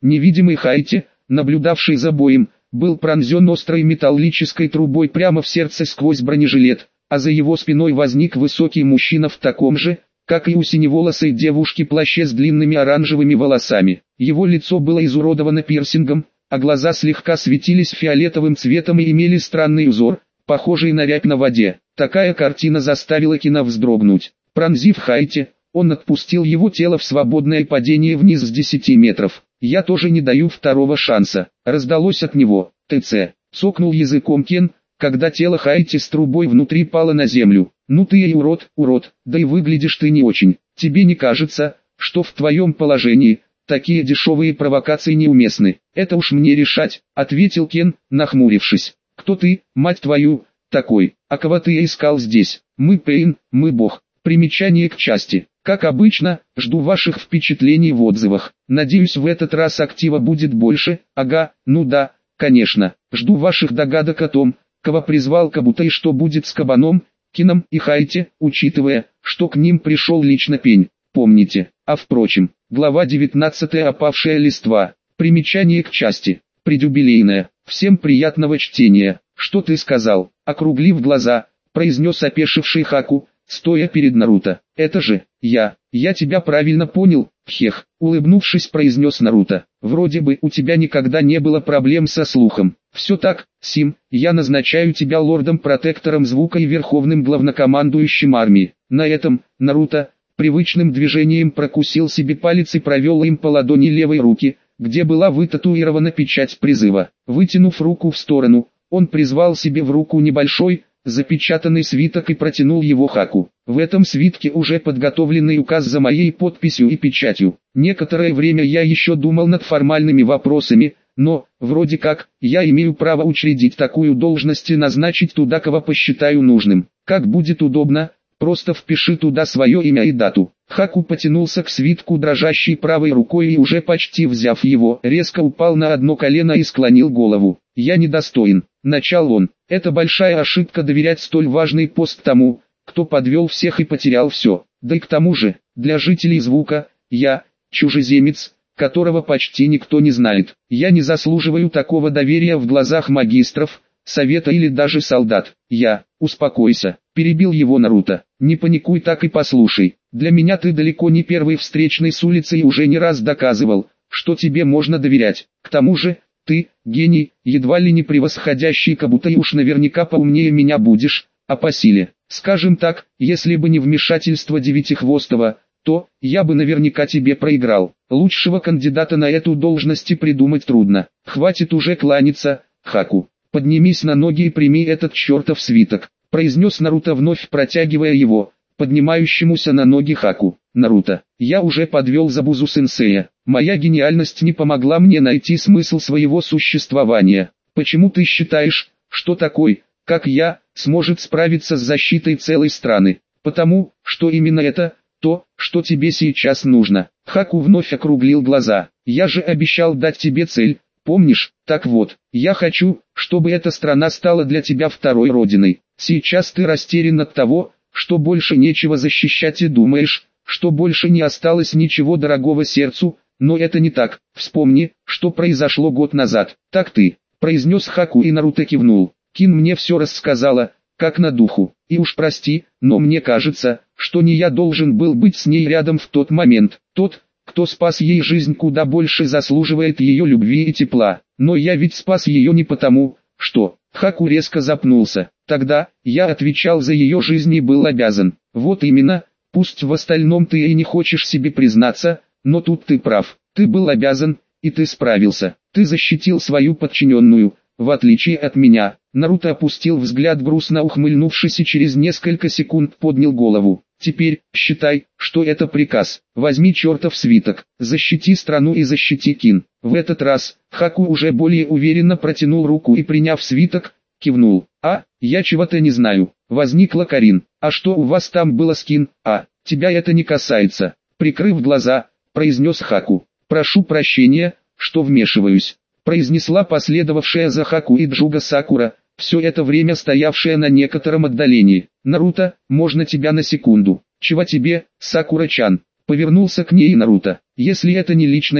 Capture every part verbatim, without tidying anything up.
Невидимый Хайти, наблюдавший за боем, был пронзен острой металлической трубой прямо в сердце сквозь бронежилет, а за его спиной возник высокий мужчина в таком же, как и у синеволосой девушки, плаще с длинными оранжевыми волосами. Его лицо было изуродовано пирсингом, а глаза слегка светились фиолетовым цветом и имели странный узор, похожий на рябь на воде. Такая картина заставила Кина вздрогнуть. Пронзив Хайти, он отпустил его тело в свободное падение вниз с десяти метров. «Я тоже не даю второго шанса», — раздалось от него. «ТЦ», — цокнул языком Кен, когда тело Хайти с трубой внутри пало на землю. «Ну ты и урод, урод, да и выглядишь ты не очень. Тебе не кажется, что в твоем положении такие дешевые провокации неуместны?» «Это уж мне решать», — ответил Кен, нахмурившись. «Кто ты, мать твою, такой? А кого ты искал здесь? Мы Пейн, мы бог». Примечание к части. Как обычно, жду ваших впечатлений в отзывах. Надеюсь, в этот раз актива будет больше. Ага, ну да, конечно. Жду ваших догадок о том, кого призвал Кабута и что будет с Кабаном, Кином и Хайти, учитывая, что к ним пришел лично Пень. Помните. А впрочем, глава девятнадцатая, опавшая листва. Примечание к части. Предюбилейная. Всем приятного чтения. Что ты сказал? Округлив глаза, произнес опешивший Хаку, стоя перед Наруто. «Это же, я, я тебя правильно понял, хех», улыбнувшись, произнес Наруто. «Вроде бы у тебя никогда не было проблем со слухом». «Все так, Сим, я назначаю тебя лордом-протектором звука и верховным главнокомандующим армии». На этом, Наруто, привычным движением прокусил себе палец и провел им по ладони левой руки, где была вытатуирована печать призыва. Вытянув руку в сторону, он призвал себе в руку небольшой, запечатанный свиток и протянул его Хаку. В этом свитке уже подготовленный указ за моей подписью и печатью. Некоторое время я еще думал над формальными вопросами, но, вроде как, я имею право учредить такую должность и назначить туда, кого посчитаю нужным. Как будет удобно, просто впиши туда свое имя и дату. Хаку потянулся к свитку дрожащей правой рукой и уже почти взяв его, резко упал на одно колено и склонил голову. «Я недостоин», — начал он. «Это большая ошибка доверять столь важный пост тому, кто подвел всех и потерял все. Да и к тому же, для жителей звука, я, чужеземец, которого почти никто не знает. Я не заслуживаю такого доверия в глазах магистров, совета или даже солдат. Я, успокойся», — перебил его Наруто. «Не паникуй, так и послушай. Для меня ты далеко не первый встречный с улицы и уже не раз доказывал, что тебе можно доверять. К тому же, ты, гений, едва ли не превосходящий Кабута, и уж наверняка поумнее меня будешь, а по силе. Скажем так, если бы не вмешательство Девятихвостого, то я бы наверняка тебе проиграл. Лучшего кандидата на эту должность и придумать трудно. Хватит уже кланяться, Хаку. Поднимись на ноги и прими этот чертов свиток», — произнес Наруто, вновь протягивая его поднимающемуся на ноги Хаку. «Наруто, я уже подвел Забузу-сенсея. Моя гениальность не помогла мне найти смысл своего существования. Почему ты считаешь, что такой, как я, сможет справиться с защитой целой страны? Потому, что именно это, то, что тебе сейчас нужно». Хаку вновь округлил глаза. «Я же обещал дать тебе цель, помнишь? Так вот, я хочу, чтобы эта страна стала для тебя второй родиной. Сейчас ты растерян от того, что больше нечего защищать и думаешь, что больше не осталось ничего дорогого сердцу, но это не так. Вспомни, что произошло год назад. Так ты», — произнес Хаку, и Наруто кивнул. «Кин мне все рассказала, как на духу. И уж прости, но мне кажется, что не я должен был быть с ней рядом в тот момент. Тот, кто спас ей жизнь, куда больше заслуживает ее любви и тепла. Но я ведь спас ее не потому, что...» Хаку резко запнулся. «Тогда, я отвечал за ее жизнь и был обязан». «Вот именно, пусть в остальном ты и не хочешь себе признаться, но тут ты прав. Ты был обязан, и ты справился. Ты защитил свою подчиненную, в отличие от меня». Наруто опустил взгляд, грустно ухмыльнувшись, и через несколько секунд поднял голову. «Теперь, считай, что это приказ. Возьми чертов свиток, защити страну и защити Кин». В этот раз, Хаку уже более уверенно протянул руку и, приняв свиток, кивнул. «А, я чего-то не знаю». Возникла Карин. «А что у вас там было с Кин? А, тебя это не касается». Прикрыв глаза, произнес Хаку. «Прошу прощения, что вмешиваюсь», произнесла последовавшая за Хаку и Джуга Сакура, все это время стоявшая на некотором отдалении. «Наруто, можно тебя на секунду?» «Чего тебе, Сакура-чан?» Повернулся к ней Наруто. «Если это не личное,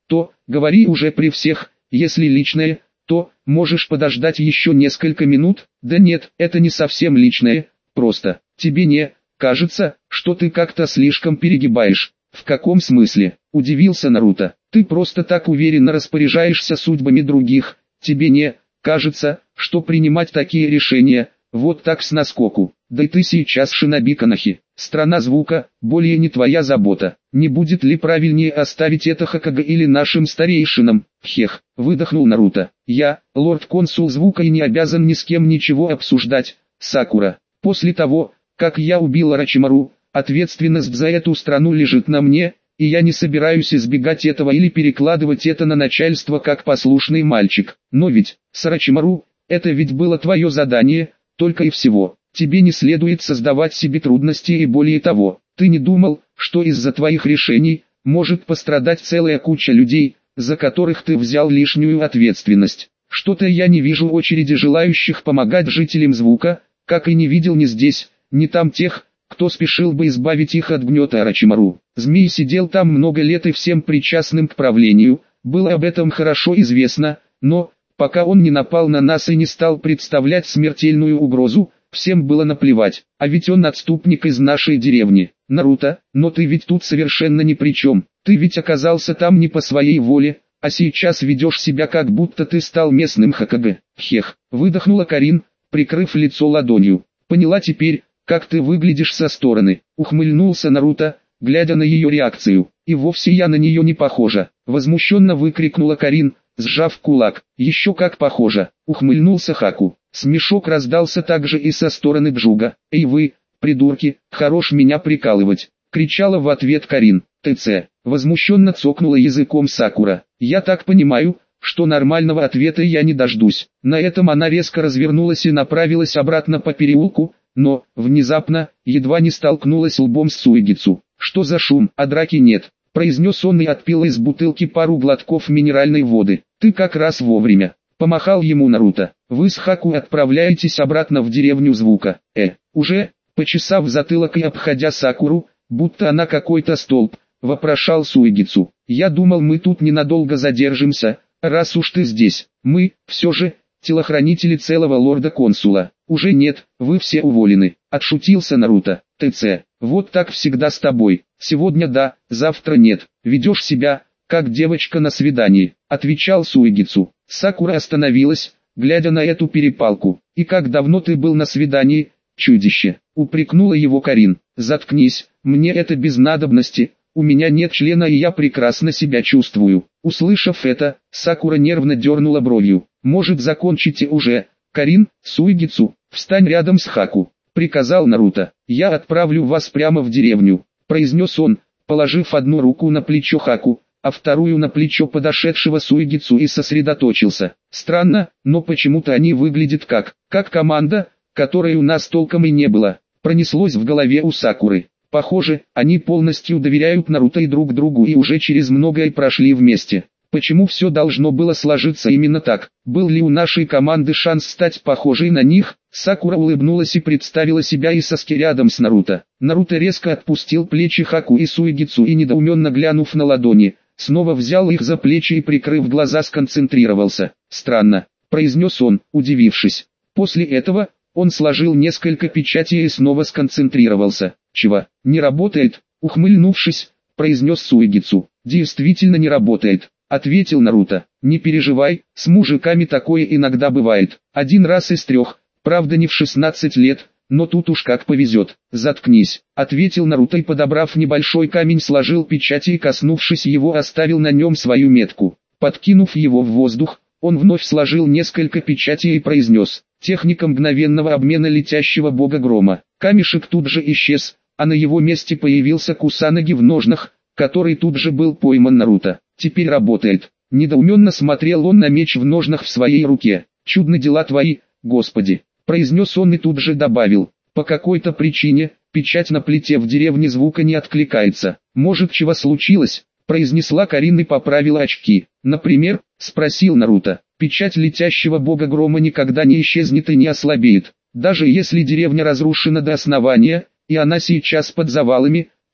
то говори уже при всех, если личное, то можешь подождать еще несколько минут. Да нет, это не совсем личное, просто тебе не кажется, что ты как-то слишком перегибаешь. В каком смысле? Удивился Наруто. Ты просто так уверенно распоряжаешься судьбами других. Тебе не кажется, что принимать такие решения вот так с наскоку? Да и ты сейчас шиноби Канахи. Страна звука, более не твоя забота. Не будет ли правильнее оставить это Хокаге или нашим старейшинам? Хех, выдохнул Наруто. Я, лорд-консул звука, и не обязан ни с кем ничего обсуждать, Сакура. После того, как я убил Орочимару, ответственность за эту страну лежит на мне, и я не собираюсь избегать этого или перекладывать это на начальство как послушный мальчик. Но ведь, с Орочимару, это ведь было твое задание, только и всего. Тебе не следует создавать себе трудности, и более того, ты не думал, что из-за твоих решений может пострадать целая куча людей, за которых ты взял лишнюю ответственность. Что-то я не вижу очереди желающих помогать жителям звука, как и не видел ни здесь, ни там тех, кто спешил бы избавить их от гнета Орочимару. Змей сидел там много лет и всем причастным к правлению, было об этом хорошо известно, но, пока он не напал на нас и не стал представлять смертельную угрозу, всем было наплевать, а ведь он отступник из нашей деревни. Наруто, но ты ведь тут совершенно ни при чем, ты ведь оказался там не по своей воле, а сейчас ведешь себя как будто ты стал местным Хокаге. Хех, выдохнула Карин, прикрыв лицо ладонью. Поняла теперь, как ты выглядишь со стороны. Ухмыльнулся Наруто, глядя на ее реакцию. И вовсе я на нее не похожа. Возмущенно выкрикнула Карин, сжав кулак. Еще как похожа. Ухмыльнулся Хаку. Смешок раздался также и со стороны Джуга. Эй вы, придурки, хорош меня прикалывать. Кричала в ответ Карин. ТЦ. Возмущенно цокнула языком Сакура. Я так понимаю, что нормального ответа я не дождусь. На этом она резко развернулась и направилась обратно по переулку, но, внезапно, едва не столкнулась лбом с Суигицу. «Что за шум? А драки нет», — произнес он и отпил из бутылки пару глотков минеральной воды. «Ты как раз вовремя», — помахал ему Наруто. «Вы с Хаку отправляетесь обратно в деревню звука». «Э, уже?» — почесав затылок и обходя Сакуру, будто она какой-то столб, вопрошал Суигицу. «Я думал, мы тут ненадолго задержимся, раз уж ты здесь. Мы, все же, телохранители целого лорда-консула». «Уже нет, вы все уволены», — отшутился Наруто. «ТЦ, вот так всегда с тобой. Сегодня да, завтра нет. Ведешь себя, как девочка на свидании», — отвечал Суигицу. Сакура остановилась, глядя на эту перепалку. «И как давно ты был на свидании, чудище?» — упрекнула его Карин. «Заткнись, мне это без надобности. У меня нет члена и я прекрасно себя чувствую». Услышав это, Сакура нервно дернула бровью. «Может, закончите уже, Карин?» «Суигицу, встань рядом с Хаку», — приказал Наруто. «Я отправлю вас прямо в деревню», — произнес он, положив одну руку на плечо Хаку, а вторую на плечо подошедшего Суигицу, и сосредоточился. «Странно, но почему-то они выглядят как, как команда, которой у нас толком и не было», — пронеслось в голове у Сакуры. «Похоже, они полностью доверяют Наруто и друг другу и уже через многое прошли вместе. Почему все должно было сложиться именно так? Был ли у нашей команды шанс стать похожей на них?» Сакура улыбнулась и представила себя и Саски рядом с Наруто. Наруто резко отпустил плечи Хаку и Суигицу и, недоуменно глянув на ладони, снова взял их за плечи и, прикрыв глаза, сконцентрировался. «Странно», — произнес он, удивившись. После этого он сложил несколько печатей и снова сконцентрировался. «Чего? Не работает?» — ухмыльнувшись, произнес Суигицу. «Действительно не работает», — ответил Наруто. «Не переживай, с мужиками такое иногда бывает. Один раз из трех, правда не в шестнадцать лет, но тут уж как повезет». «Заткнись», — ответил Наруто и, подобрав небольшой камень, сложил печати и, коснувшись его, оставил на нем свою метку. Подкинув его в воздух, он вновь сложил несколько печатей и произнес: «Техника мгновенного обмена летящего бога грома». Камешек тут же исчез, а на его месте появился Кусанаги в ножнах, который тут же был пойман Наруто. «Теперь работает». Недоуменно смотрел он на меч в ножнах в своей руке. «Чудны дела твои, Господи», — произнес он и тут же добавил: «По какой-то причине, печать на плите в деревне звука не откликается. Может, чего случилось?» — произнесла Карин и поправила очки. «Например?» — спросил Наруто. «Печать летящего бога грома никогда не исчезнет и не ослабеет. Даже если деревня разрушена до основания, и она сейчас под завалами,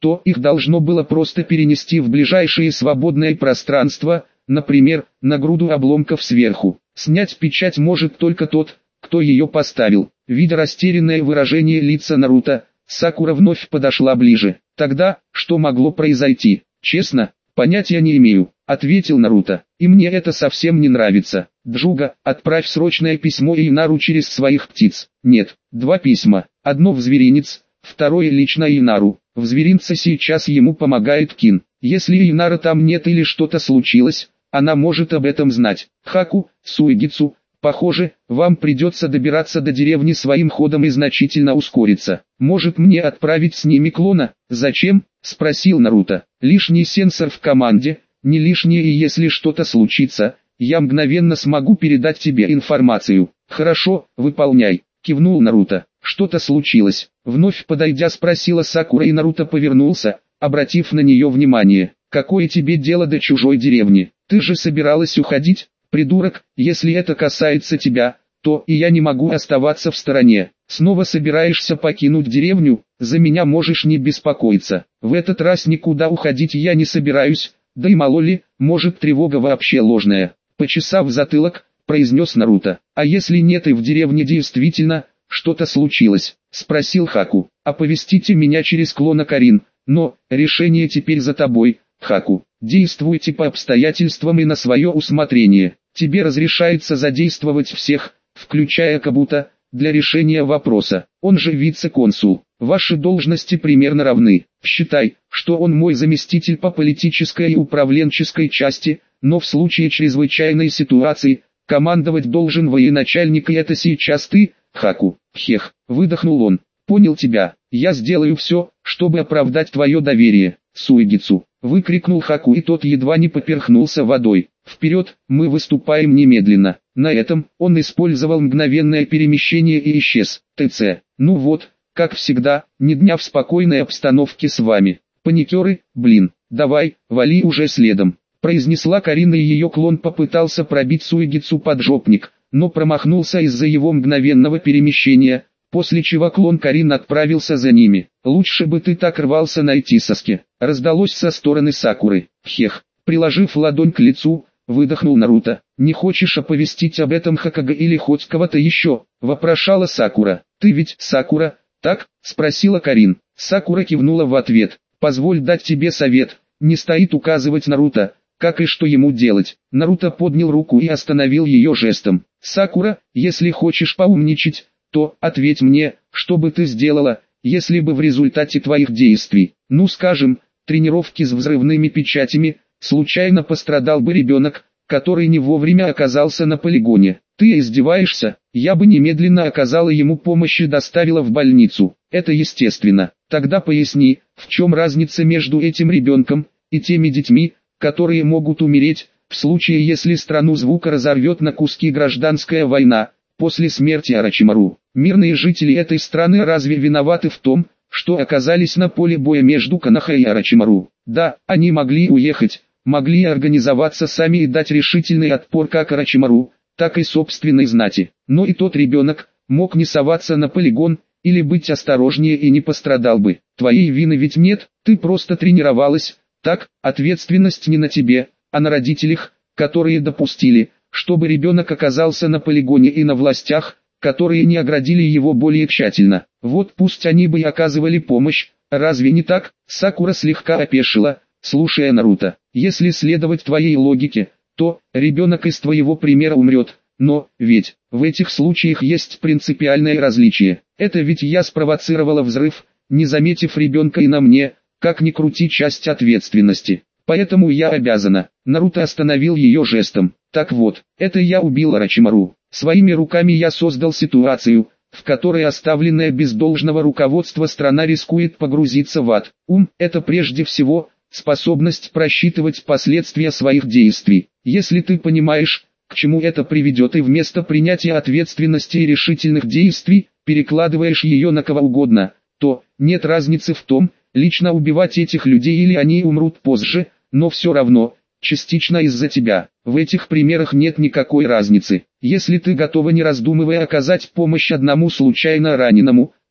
то их должно было просто перенести в ближайшее свободное пространство, например, на груду обломков сверху. Снять печать может только тот, кто ее поставил. Видя растерянное выражение лица Наруто, Сакура вновь подошла ближе. Тогда, что могло произойти? Честно, понятия не имею, ответил Наруто. И мне это совсем не нравится. Джуга, отправь срочное письмо Инару через своих птиц. Нет, два письма. Одно в зверинец, второе лично Инару. В зверинце сейчас ему помогает Кин. Если Инара там нет или что-то случилось, она может об этом знать. Хаку, Суэгицу, похоже, вам придется добираться до деревни своим ходом и значительно ускориться. Может мне отправить с ними клона? Зачем? Спросил Наруто. Лишний сенсор в команде, не лишнее, и если что-то случится, я мгновенно смогу передать тебе информацию. Хорошо, выполняй, кивнул Наруто. Что-то случилось. Вновь подойдя спросила Сакура, и Наруто повернулся, обратив на нее внимание. Какое тебе дело до чужой деревни? Ты же собиралась уходить? Придурок, если это касается тебя, то и я не могу оставаться в стороне. Снова собираешься покинуть деревню? За меня можешь не беспокоиться. В этот раз никуда уходить я не собираюсь, да и мало ли, может тревога вообще ложная. Почесав затылок, произнес Наруто. А если нет и в деревне действительно что-то случилось? Спросил Хаку. Оповестите меня через клона Карин, но решение теперь за тобой, Хаку. Действуйте по обстоятельствам и на свое усмотрение. Тебе разрешается задействовать всех, включая Кабуто, для решения вопроса. Он же вице-консул. Ваши должности примерно равны. Считай, что он мой заместитель по политической и управленческой части, но в случае чрезвычайной ситуации, командовать должен военачальник, и это сейчас ты, Хаку. Хех, выдохнул он. Понял тебя. Я сделаю все, чтобы оправдать твое доверие, Суэгицу. Выкрикнул Хаку, и тот едва не поперхнулся водой. Вперед, мы выступаем немедленно. На этом он использовал мгновенное перемещение и исчез. ТЦ. Ну вот, как всегда, ни дня в спокойной обстановке с вами. Паникеры, блин, давай, вали уже следом. Произнесла Карина, и ее клон попытался пробить Суэгицу поджопник, но промахнулся из-за его мгновенного перемещения, после чего клон Карин отправился за ними. Лучше бы ты так рвался найти Саски. Раздалось со стороны Сакуры. Хех. Приложив ладонь к лицу, выдохнул Наруто. Не хочешь оповестить об этом Хокага или хоть кого-то еще? Вопрошала Сакура. Ты ведь Сакура, так? Спросила Карин. Сакура кивнула в ответ. Позволь дать тебе совет. Не стоит указывать Наруто, как и что ему делать. Наруто поднял руку и остановил ее жестом. Сакура, если хочешь поумничать, то ответь мне, что бы ты сделала, если бы в результате твоих действий, ну скажем, тренировки с взрывными печатями, случайно пострадал бы ребенок, который не вовремя оказался на полигоне. Ты издеваешься? Я бы немедленно оказала ему помощь и доставила в больницу. Это естественно. Тогда поясни, в чем разница между этим ребенком и теми детьми, которые могут умереть, в случае если страну звука разорвет на куски гражданская война, после смерти Орочимару. Мирные жители этой страны разве виноваты в том, что оказались на поле боя между Конохой и Орочимару? Да, они могли уехать, могли организоваться сами и дать решительный отпор как Орочимару, так и собственной знати. Но и тот ребенок мог не соваться на полигон, или быть осторожнее и не пострадал бы. Твоей вины ведь нет, ты просто тренировалась. Так, ответственность не на тебе, а на родителях, которые допустили, чтобы ребенок оказался на полигоне, и на властях, которые не оградили его более тщательно. Вот пусть они бы и оказывали помощь, разве не так? Сакура слегка опешила, слушая Наруто. Если следовать твоей логике, то ребенок из твоего примера умрет. Но, ведь, в этих случаях есть принципиальное различие. Это ведь я спровоцировала взрыв, не заметив ребенка, и на мне, как ни крути, часть ответственности. Поэтому я обязана. Наруто остановил ее жестом. Так вот, это я убил Орочимару. Своими руками я создал ситуацию, в которой оставленная без должного руководства страна рискует погрузиться в ад. Ум – это прежде всего способность просчитывать последствия своих действий. Если ты понимаешь, к чему это приведет, и вместо принятия ответственности и решительных действий, перекладываешь ее на кого угодно, то нет разницы в том, лично убивать этих людей или они умрут позже, но все равно, частично из-за тебя. В этих примерах нет никакой разницы. Если ты готова, не раздумывая, оказать помощь одному случайно раненому, то,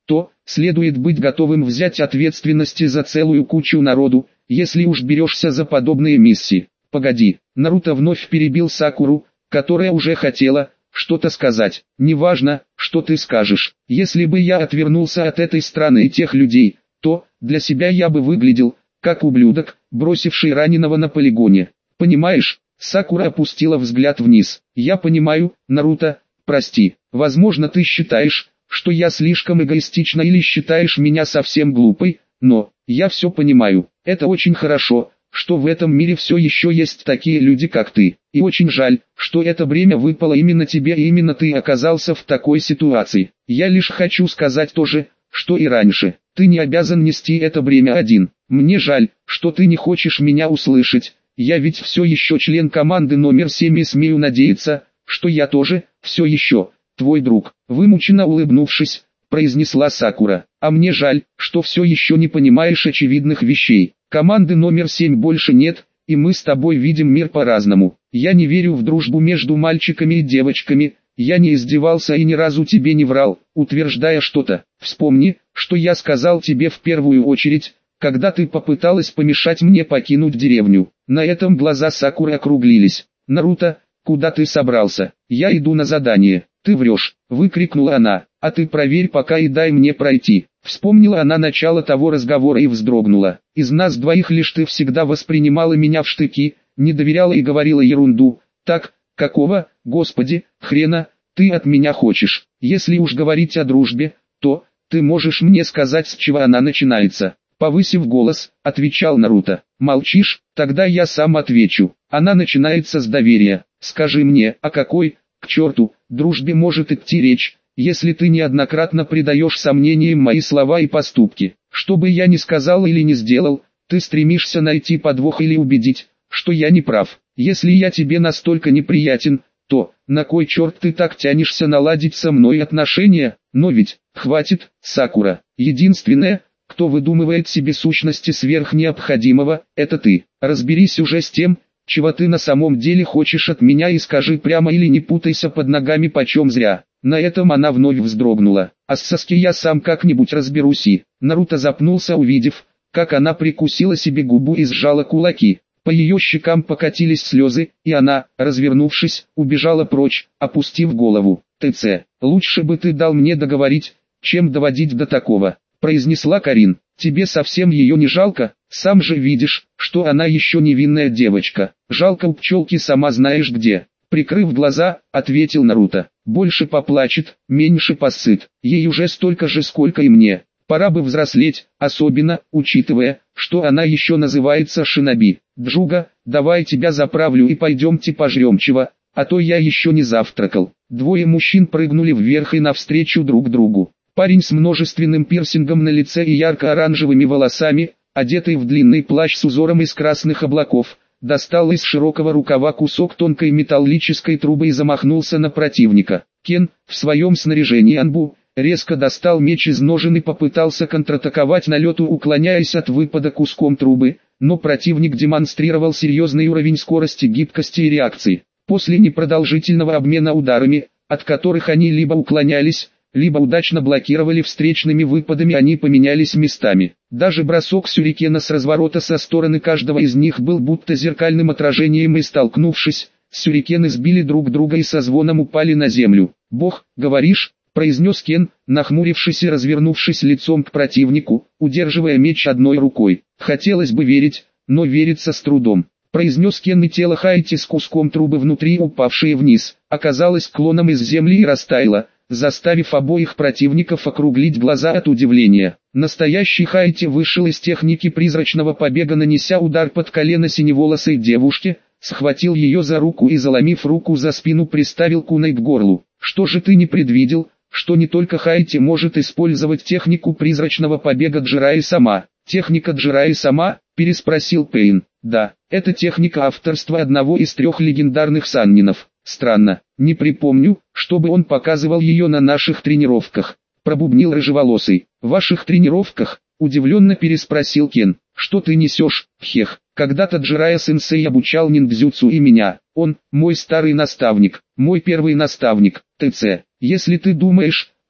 следует быть готовым взять ответственность за целую кучу народу, если уж берешься за подобные миссии. Погоди, Наруто вновь перебил Сакуру, которая уже хотела что-то сказать. Неважно, что ты скажешь. Если бы я отвернулся от этой страны и тех людей, то, для себя я бы выглядел, как ублюдок, бросивший раненого на полигоне. Понимаешь? Сакура опустила взгляд вниз. Я понимаю, Наруто, прости. Возможно, ты считаешь, что я слишком эгоистична или считаешь меня совсем глупой, но, я все понимаю. Это очень хорошо, что в этом мире все еще есть такие люди, как ты. И очень жаль, что это бремя выпало именно тебе и именно ты оказался в такой ситуации. Я лишь хочу сказать то же, что и раньше. Ты не обязан нести это бремя один. Мне жаль, что ты не хочешь меня услышать. Я ведь все еще член команды номер семь и смею надеяться, что я тоже, все еще, твой друг. Вымученно улыбнувшись, произнесла Сакура. А мне жаль, что все еще не понимаешь очевидных вещей. Команды номер семь больше нет, и мы с тобой видим мир по-разному. Я не верю в дружбу между мальчиками и девочками. Я не издевался и ни разу тебе не врал, утверждая что-то. Вспомни, что я сказал тебе в первую очередь, когда ты попыталась помешать мне покинуть деревню. На этом глаза Сакуры округлились. Наруто, куда ты собрался? Я иду на задание. Ты врешь, выкрикнула она. А ты проверь пока и дай мне пройти. Вспомнила она начало того разговора и вздрогнула. Из нас двоих лишь ты всегда воспринимала меня в штыки, не доверяла и говорила ерунду. Так, какого, господи, хрена, ты от меня хочешь? Если уж говорить о дружбе, то, ты можешь мне сказать, с чего она начинается? Повысив голос, отвечал Наруто. Молчишь? Тогда я сам отвечу. Она начинается с доверия. Скажи мне, о какой, к черту, дружбе может идти речь, если ты неоднократно предаешь сомнениям мои слова и поступки? Что бы я ни сказал или не сделал, ты стремишься найти подвох или убедить, что я не прав. Если я тебе настолько неприятен, то, на кой черт ты так тянешься наладить со мной отношения? Но ведь, хватит, Сакура, единственное, кто выдумывает себе сущности сверх необходимого, это ты. Разберись уже с тем, чего ты на самом деле хочешь от меня и скажи прямо или не путайся под ногами почем зря. На этом она вновь вздрогнула. А с Саски я сам как-нибудь разберусь и... Наруто запнулся, увидев, как она прикусила себе губу и сжала кулаки. По ее щекам покатились слезы, и она, развернувшись, убежала прочь, опустив голову. «ТЦ, лучше бы ты дал мне договорить, чем доводить до такого», произнесла Карин. «Тебе совсем ее не жалко? Сам же видишь, что она еще невинная девочка. Жалко у пчелки сама знаешь где». Прикрыв глаза, ответил Наруто. «Больше поплачет, меньше посыт. Ей уже столько же, сколько и мне. Пора бы взрослеть, особенно, учитывая, что она еще называется шиноби. Джуга, давай тебя заправлю и пойдемте пожрем чего, а то я еще не завтракал». Двое мужчин прыгнули вверх и навстречу друг другу. Парень с множественным пирсингом на лице и ярко-оранжевыми волосами, одетый в длинный плащ с узором из красных облаков, достал из широкого рукава кусок тонкой металлической трубы и замахнулся на противника. Кен, в своем снаряжении анбу, резко достал меч из ножен и попытался контратаковать на лету, уклоняясь от выпада куском трубы, но противник демонстрировал серьезный уровень скорости, гибкости и реакции. После непродолжительного обмена ударами, от которых они либо уклонялись, либо удачно блокировали встречными выпадами, они поменялись местами. Даже бросок сюрикена с разворота со стороны каждого из них был будто зеркальным отражением, и столкнувшись, сюрикены сбили друг друга и со звоном упали на землю. «Бог, говоришь?» — произнес Кен, нахмурившись и развернувшись лицом к противнику, удерживая меч одной рукой. «Хотелось бы верить, но верится с трудом», — произнес Кен, и тело Хайти с куском трубы внутри, упавшее вниз, оказалось клоном из земли и растаяло, заставив обоих противников округлить глаза от удивления. Настоящий Хайти вышел из техники призрачного побега, нанеся удар под колено синеволосой девушке, схватил ее за руку и, заломив руку за спину, приставил куной к горлу. «Что же ты не предвидел, что не только Хайти может использовать технику призрачного побега Джирайя сама?» «Техника Джирайя сама?» – переспросил Пейн. «Да, это техника авторства одного из трех легендарных саннинов. Странно, не припомню, чтобы он показывал ее на наших тренировках», — пробубнил рыжеволосый. «В ваших тренировках?» — удивленно переспросил Кен. «Что ты несешь, хех? Когда-то Джирайя-сенсей обучал ниндзюцу и меня. Он, мой старый наставник, мой первый наставник, ТЦ. Если ты думаешь,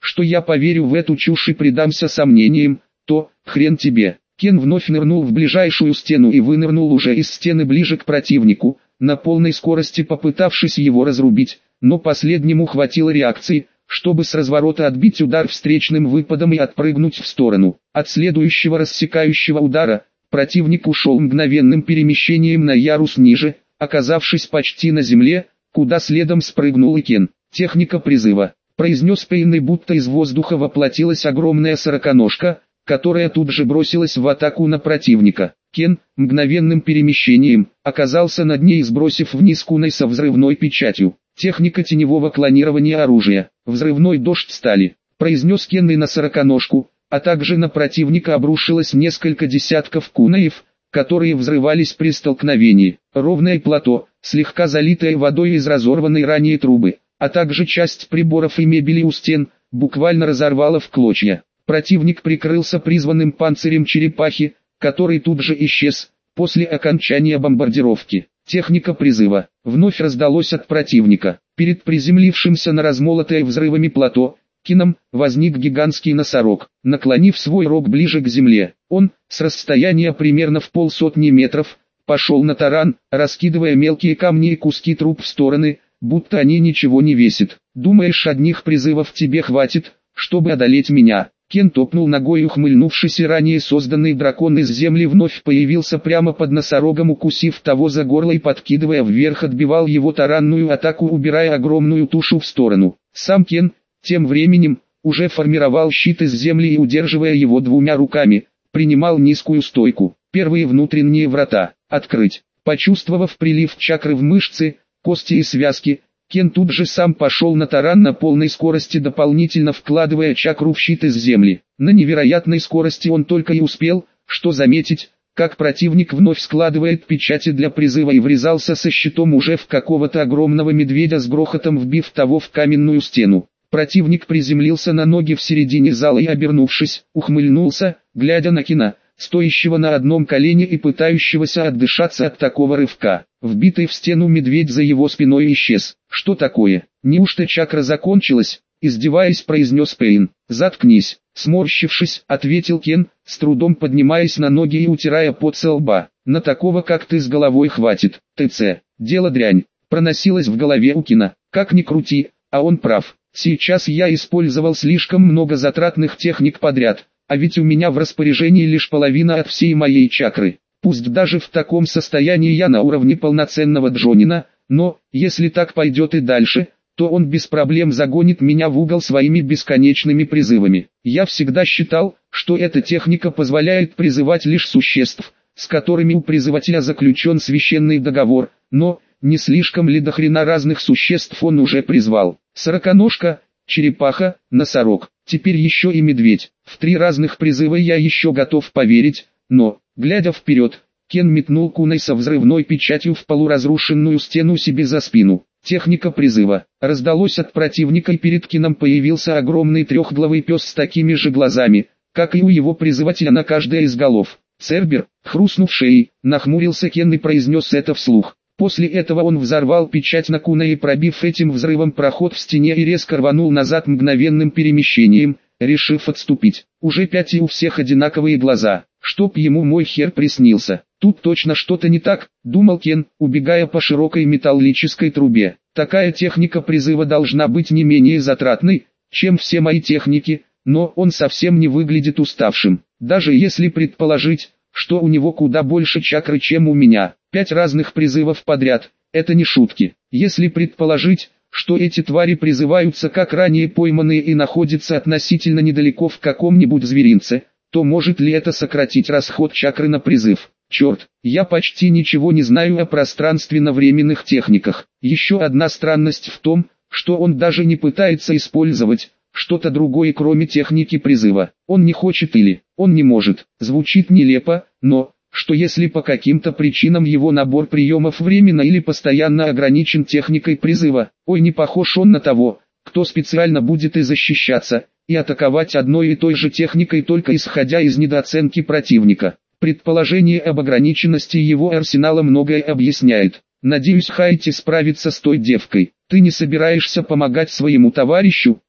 что я поверю в эту чушь и предамся сомнениям, то хрен тебе. Кен вновь нырнул в ближайшую стену и вынырнул уже из стены ближе к противнику, на полной скорости попытавшись его разрубить, но последнему хватило реакции, чтобы с разворота отбить удар встречным выпадом и отпрыгнуть в сторону. От следующего рассекающего удара, противник ушел мгновенным перемещением на ярус ниже, оказавшись почти на земле, куда следом спрыгнул и Кен. «Техника призыва», — произнес Пейн, и будто из воздуха воплотилась огромная сороконожка, которая тут же бросилась в атаку на противника. Кен, мгновенным перемещением, оказался над ней, сбросив вниз куной со взрывной печатью. «Техника теневого клонирования оружия, взрывной дождь стали», — произнес Кен, и на сороконожку, а также на противника обрушилось несколько десятков кунаев, которые взрывались при столкновении. Ровное плато, слегка залитое водой из разорванной ранее трубы, а также часть приборов и мебели у стен, буквально разорвало в клочья. Противник прикрылся призванным панцирем черепахи, который тут же исчез, после окончания бомбардировки. Техника призыва вновь раздалось от противника. Перед приземлившимся на размолотое взрывами плато, Кином, возник гигантский носорог. Наклонив свой рог ближе к земле, он, с расстояния примерно в полсотни метров, пошел на таран, раскидывая мелкие камни и куски труб в стороны, будто они ничего не весят. «Думаешь, одних призывов тебе хватит, чтобы одолеть меня?» Кен топнул ногой, ухмыльнувшись, и ранее созданный дракон из земли вновь появился прямо под носорогом, укусив того за горло и, подкидывая вверх, отбивал его таранную атаку, убирая огромную тушу в сторону. Сам Кен, тем временем, уже формировал щит из земли и, удерживая его двумя руками, принимал низкую стойку. Первые внутренние врата открыть. Почувствовав прилив чакры в мышцы, кости и связки, Кен тут же сам пошел на таран на полной скорости, дополнительно вкладывая чакру в щит из земли. На невероятной скорости он только и успел, что заметить, как противник вновь складывает печати для призыва и врезался со щитом уже в какого-то огромного медведя, с грохотом вбив того в каменную стену. Противник приземлился на ноги в середине зала и, обернувшись, ухмыльнулся, глядя на Кена, стоящего на одном колене и пытающегося отдышаться от такого рывка. Вбитый в стену медведь за его спиной исчез. «Что такое? Неужто чакра закончилась?» — издеваясь, произнес Пейн. «Заткнись», — сморщившись, ответил Кен, с трудом поднимаясь на ноги и утирая пот со лба. «На такого, как ты, с головой хватит. ТЦ, дело дрянь», — проносилось в голове у Кена. «Как ни крути, а он прав. Сейчас я использовал слишком много затратных техник подряд, а ведь у меня в распоряжении лишь половина от всей моей чакры. Пусть даже в таком состоянии я на уровне полноценного Джонина, но, если так пойдет и дальше, то он без проблем загонит меня в угол своими бесконечными призывами. Я всегда считал, что эта техника позволяет призывать лишь существ, с которыми у призывателя заключен священный договор, но, не слишком ли до хрена разных существ он уже призвал? Сороконожка, черепаха, носорог, теперь еще и медведь. В три разных призыва я еще готов поверить, но, глядя вперед, Кен метнул куной со взрывной печатью в полуразрушенную стену себе за спину. Техника призыва раздалось от противника, и перед Кеном появился огромный трехглавый пес с такими же глазами, как и у его призывателя на каждой из голов. «Цербер», хрустнув шеей, нахмурился Кен и произнес это вслух. После этого он взорвал печать на куна и, пробив этим взрывом проход в стене, и резко рванул назад мгновенным перемещением, решив отступить. Уже пять, и у всех одинаковые глаза. Чтоб ему мой хер приснился. Тут точно что-то не так, думал Кен, убегая по широкой металлической трубе. Такая техника призыва должна быть не менее затратной, чем все мои техники, но он совсем не выглядит уставшим. Даже если предположить, что у него куда больше чакры, чем у меня. Пять разных призывов подряд, это не шутки. Если предположить, что эти твари призываются как ранее пойманные и находятся относительно недалеко в каком-нибудь зверинце, то может ли это сократить расход чакры на призыв? Черт, я почти ничего не знаю о пространственно-временных техниках. Еще одна странность в том, что он даже не пытается использовать что-то другое, кроме техники призыва. Он не хочет или он не может. Звучит нелепо, но что если по каким-то причинам его набор приемов временно или постоянно ограничен техникой призыва? Ой, не похож он на того, кто специально будет и защищаться, и атаковать одной и той же техникой, только исходя из недооценки противника. Предположение об ограниченности его арсенала многое объясняет. Надеюсь, Хайти справится с той девкой. Ты не собираешься помогать своему товарищу?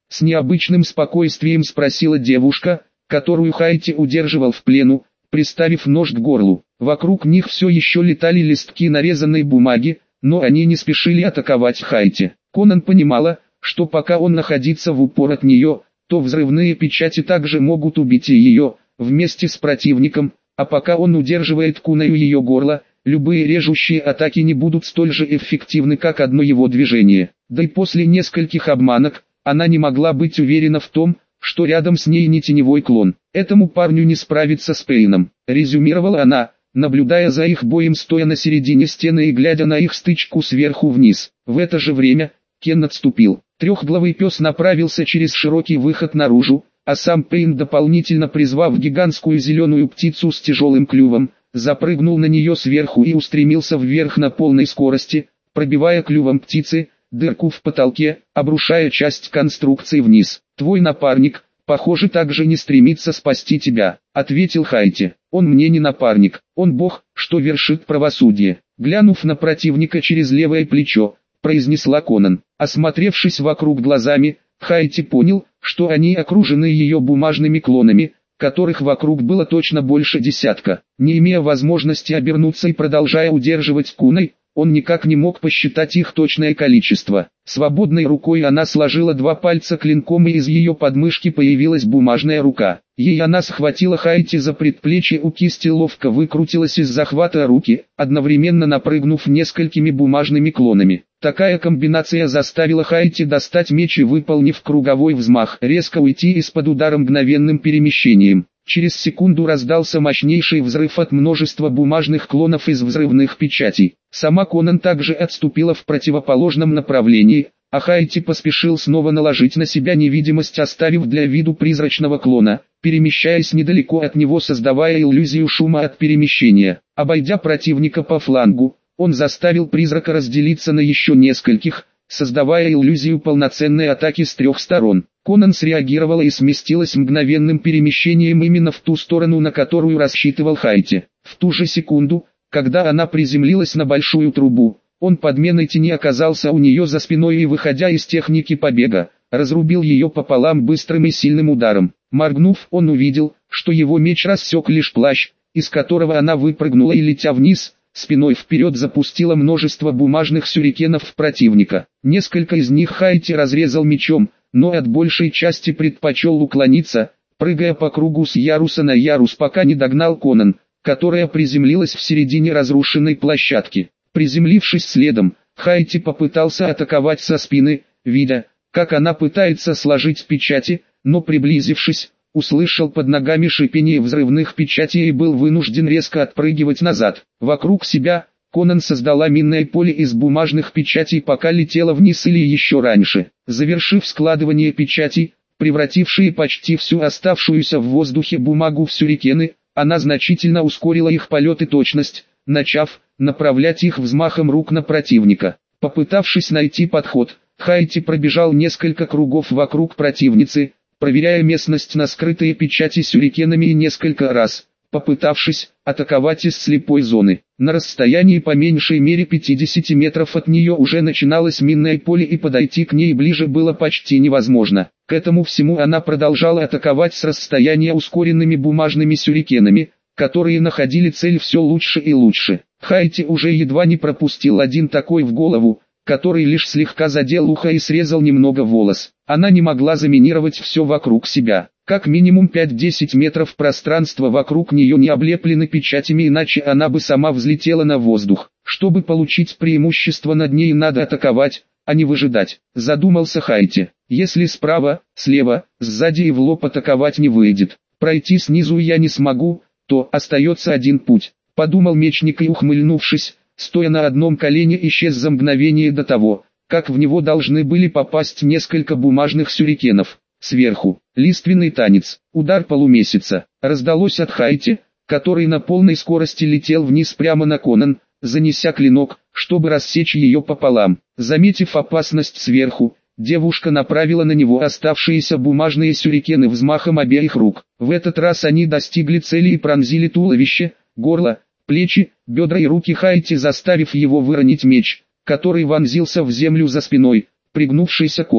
С необычным спокойствием спросила девушка, которую Хайти удерживал в плену, приставив нож к горлу. Вокруг них все еще летали листки нарезанной бумаги, но они не спешили атаковать Хайти. Конан понимала, что пока он находится в упор от нее, то взрывные печати также могут убить и ее, вместе с противником, а пока он удерживает куною ее горло, любые режущие атаки не будут столь же эффективны, как одно его движение. Да и после нескольких обманок, она не могла быть уверена в том, что рядом с ней не теневой клон. Этому парню не справиться с Пейном, резюмировала она, наблюдая за их боем, стоя на середине стены и глядя на их стычку сверху вниз. В это же время Кен отступил. Трехглавый пес направился через широкий выход наружу, а сам Пейн, дополнительно призвав гигантскую зеленую птицу с тяжелым клювом, запрыгнул на нее сверху и устремился вверх на полной скорости, пробивая клювом птицы дырку в потолке, обрушая часть конструкции вниз. «Твой напарник, похоже, также не стремится спасти тебя», — ответил Хайти. «Он мне не напарник, он бог, что вершит правосудие». Глянув на противника через левое плечо, произнесла Конан. Осмотревшись вокруг глазами, Хайти понял, что они окружены ее бумажными клонами, которых вокруг было точно больше десятка. Не имея возможности обернуться и продолжая удерживать куной, он никак не мог посчитать их точное количество. Свободной рукой она сложила два пальца клинком, и из ее подмышки появилась бумажная рука. Ей она схватила Хайти за предплечье у кисти, ловко выкрутилась из захвата руки, одновременно напрыгнув несколькими бумажными клонами. Такая комбинация заставила Хайти достать меч и, выполнив круговой взмах, резко уйти из-под удара мгновенным перемещением. Через секунду раздался мощнейший взрыв от множества бумажных клонов из взрывных печатей. Сама Конан также отступила в противоположном направлении, а Хайти поспешил снова наложить на себя невидимость, оставив для виду призрачного клона, перемещаясь недалеко от него, создавая иллюзию шума от перемещения. Обойдя противника по флангу, он заставил призрака разделиться на еще нескольких, создавая иллюзию полноценной атаки с трех сторон. Конан среагировала и сместилась мгновенным перемещением именно в ту сторону, на которую рассчитывал Хайти. В ту же секунду, когда она приземлилась на большую трубу, он подменой тени оказался у нее за спиной и, выходя из техники побега, разрубил ее пополам быстрым и сильным ударом. Моргнув, он увидел, что его меч рассек лишь плащ, из которого она выпрыгнула и, летя вниз, спиной вперед запустила множество бумажных сюрикенов в противника. Несколько из них Хайти разрезал мечом, но от большей части предпочел уклониться, прыгая по кругу с яруса на ярус, пока не догнал Конан, которая приземлилась в середине разрушенной площадки. Приземлившись следом, Хайти попытался атаковать со спины, видя, как она пытается сложить печати, но, приблизившись, услышал под ногами шипение взрывных печатей и был вынужден резко отпрыгивать назад. Вокруг себя Конан создала минное поле из бумажных печатей, пока летела вниз или еще раньше. Завершив складывание печатей, превратившие почти всю оставшуюся в воздухе бумагу в сюрикены, она значительно ускорила их полет и точность, начав направлять их взмахом рук на противника. Попытавшись найти подход, Хайти пробежал несколько кругов вокруг противницы, проверяя местность на скрытые печати сюрикенами, и несколько раз, попытавшись атаковать из слепой зоны. На расстоянии по меньшей мере пятидесяти метров от нее уже начиналось минное поле, и подойти к ней ближе было почти невозможно. К этому всему она продолжала атаковать с расстояния ускоренными бумажными сюрикенами, которые находили цель все лучше и лучше. Хайти уже едва не пропустил один такой в голову, который лишь слегка задел ухо и срезал немного волос. Она не могла заминировать все вокруг себя. Как минимум пять-десять метров пространства вокруг нее не облеплены печатями, иначе она бы сама взлетела на воздух. Чтобы получить преимущество над ней, надо атаковать, а не выжидать, задумался Хайти. Если справа, слева, сзади и в лоб атаковать не выйдет, пройти снизу я не смогу, то остается один путь, подумал мечник и, ухмыльнувшись, стоя на одном колене, исчез за мгновение до того, как в него должны были попасть несколько бумажных сюрикенов. Сверху, лиственный танец, удар полумесяца, раздалось от Хайти, который на полной скорости летел вниз прямо на Конан, занеся клинок, чтобы рассечь ее пополам. Заметив опасность сверху, девушка направила на него оставшиеся бумажные сюрикены взмахом обеих рук. В этот раз они достигли цели и пронзили туловище, горло, плечи, бедра и руки Хайти, заставив его выронить меч, который вонзился в землю за спиной. Пригнувшийся Конан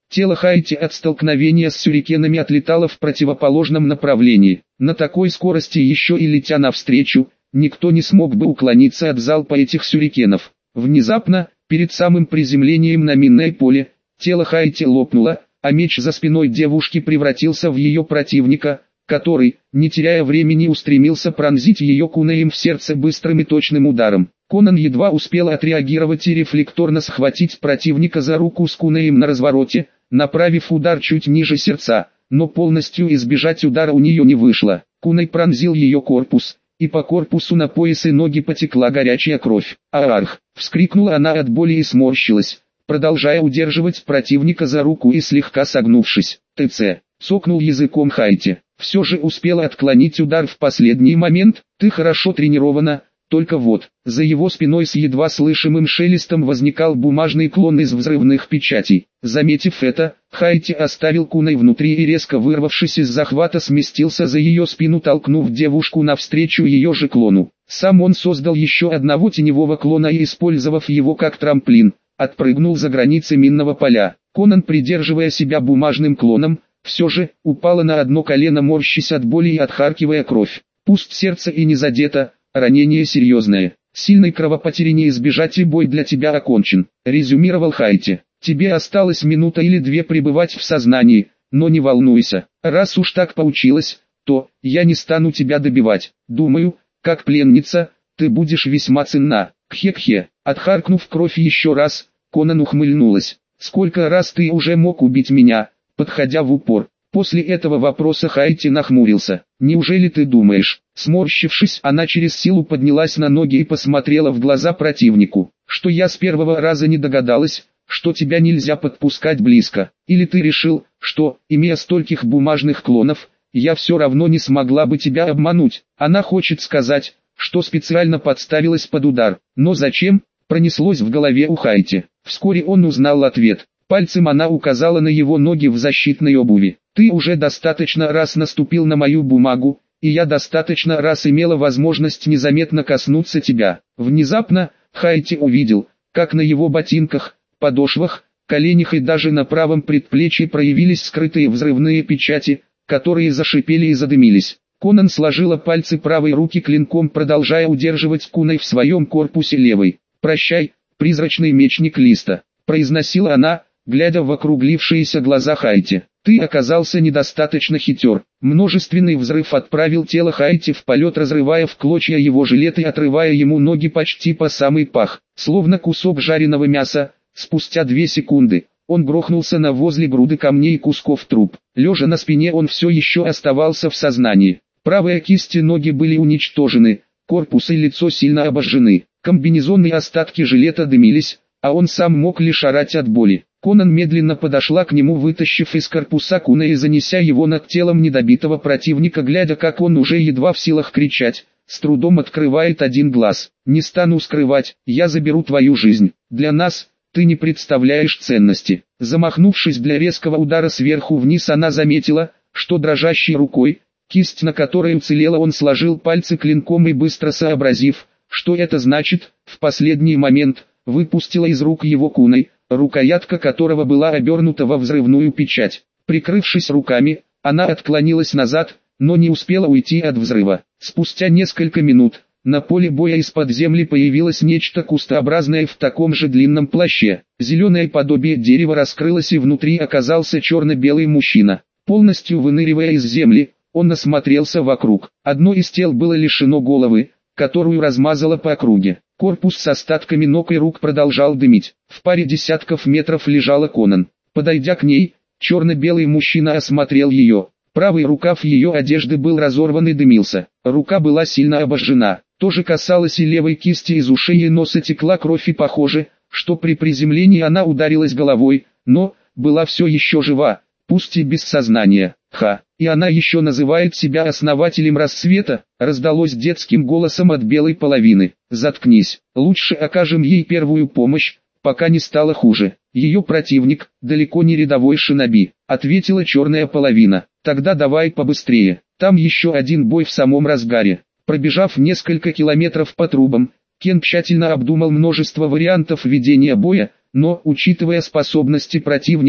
Тело Хайти от столкновения с сюрикенами отлетало в противоположном направлении. На такой скорости еще и летя навстречу, никто не смог бы уклониться от залпа этих сюрикенов. Внезапно, перед самым приземлением на минное поле, тело Хайти лопнуло, а меч за спиной девушки превратился в ее противника, который, не теряя времени, устремился пронзить ее кунеем в сердце быстрым и точным ударом. Конан едва успел отреагировать и рефлекторно схватить противника за руку с кунеем на развороте, направив удар чуть ниже сердца, но полностью избежать удара у нее не вышло. Куней пронзил ее корпус, и по корпусу на пояс и ноги потекла горячая кровь. «Аарх!» — вскрикнула она от боли и сморщилась, продолжая удерживать противника за руку и слегка согнувшись. «ТЦ!» — цокнул языком Хайти. «Все же успела отклонить удар в последний момент. Ты хорошо тренирована». Только вот, за его спиной с едва слышимым шелестом возникал бумажный клон из взрывных печатей. Заметив это, Хайти оставил куней внутри и резко вырвавшись из захвата сместился за ее спину, толкнув девушку навстречу ее же клону. Сам он создал еще одного теневого клона и, использовав его как трамплин, отпрыгнул за границы минного поля. Конан, придерживая себя бумажным клоном, все же упала на одно колено, морщась от боли и отхаркивая кровь. Пусть сердце и не задето, ранение серьезное. Сильной кровопотери не избежать и бой для тебя окончен, резюмировал Хайти. Тебе осталось минута или две пребывать в сознании, но не волнуйся. Раз уж так получилось, то я не стану тебя добивать. Думаю, как пленница, ты будешь весьма ценна. Кхе-кхе. Отхаркнув кровь еще раз, Конан ухмыльнулась. Сколько раз ты уже мог убить меня, подходя в упор? После этого вопроса Хайти нахмурился. «Неужели ты думаешь?» Сморщившись, она через силу поднялась на ноги и посмотрела в глаза противнику. «Что я с первого раза не догадалась, что тебя нельзя подпускать близко? Или ты решил, что, имея стольких бумажных клонов, я все равно не смогла бы тебя обмануть?» Она хочет сказать, что специально подставилась под удар. Но зачем? Пронеслось в голове у Хайти. Вскоре он узнал ответ. Пальцем она указала на его ноги в защитной обуви. «Ты уже достаточно раз наступил на мою бумагу, и я достаточно раз имела возможность незаметно коснуться тебя». Внезапно, Хайти увидел, как на его ботинках, подошвах, коленях и даже на правом предплечье проявились скрытые взрывные печати, которые зашипели и задымились. Конан сложила пальцы правой руки клинком, продолжая удерживать куней в своем корпусе левой. «Прощай, призрачный мечник Листа», — произносила она, глядя в округлившиеся глаза Хайти. «Ты оказался недостаточно хитер». Множественный взрыв отправил тело Хайти в полет, разрывая в клочья его жилет и отрывая ему ноги почти по самый пах. Словно кусок жареного мяса, спустя две секунды, он грохнулся на возле груды камней и кусков труб. Лежа на спине, он все еще оставался в сознании. Правая кисть и ноги были уничтожены, корпус и лицо сильно обожжены. Комбинезонные остатки жилета дымились, а он сам мог лишь орать от боли. Конан медленно подошла к нему, вытащив из корпуса куна и занеся его над телом недобитого противника, глядя, как он уже едва в силах кричать, с трудом открывает один глаз. «Не стану скрывать, я заберу твою жизнь. Для нас, ты не представляешь ценности». Замахнувшись для резкого удара сверху вниз, она заметила, что дрожащей рукой, кисть на которой уцелела, он сложил пальцы клинком и, быстро сообразив, что это значит, в последний момент, выпустила из рук его куной, рукоятка которого была обернута во взрывную печать. Прикрывшись руками, она отклонилась назад, но не успела уйти от взрыва. Спустя несколько минут, на поле боя из-под земли появилось нечто кустообразное в таком же длинном плаще. Зеленое подобие дерева раскрылось, и внутри оказался черно-белый мужчина. Полностью выныривая из земли, он осмотрелся вокруг. Одно из тел было лишено головы, которую размазало по округе. Корпус с остатками ног и рук продолжал дымить. В паре десятков метров лежала Конан. Подойдя к ней, черно-белый мужчина осмотрел ее. Правый рукав ее одежды был разорван и дымился. Рука была сильно обожжена. То же касалось и левой кисти, из ушей и носа текла кровь, и похоже, что при приземлении она ударилась головой, но была все еще жива, пусть и без сознания. «Ха, и она еще называет себя основателем рассвета», раздалось детским голосом от белой половины. «Заткнись, лучше окажем ей первую помощь, пока не стало хуже. Ее противник, далеко не рядовой шиноби», ответила черная половина. «Тогда давай побыстрее, там еще один бой в самом разгаре». Пробежав несколько километров по трубам, Кен тщательно обдумал множество вариантов ведения боя, но, учитывая способности противника,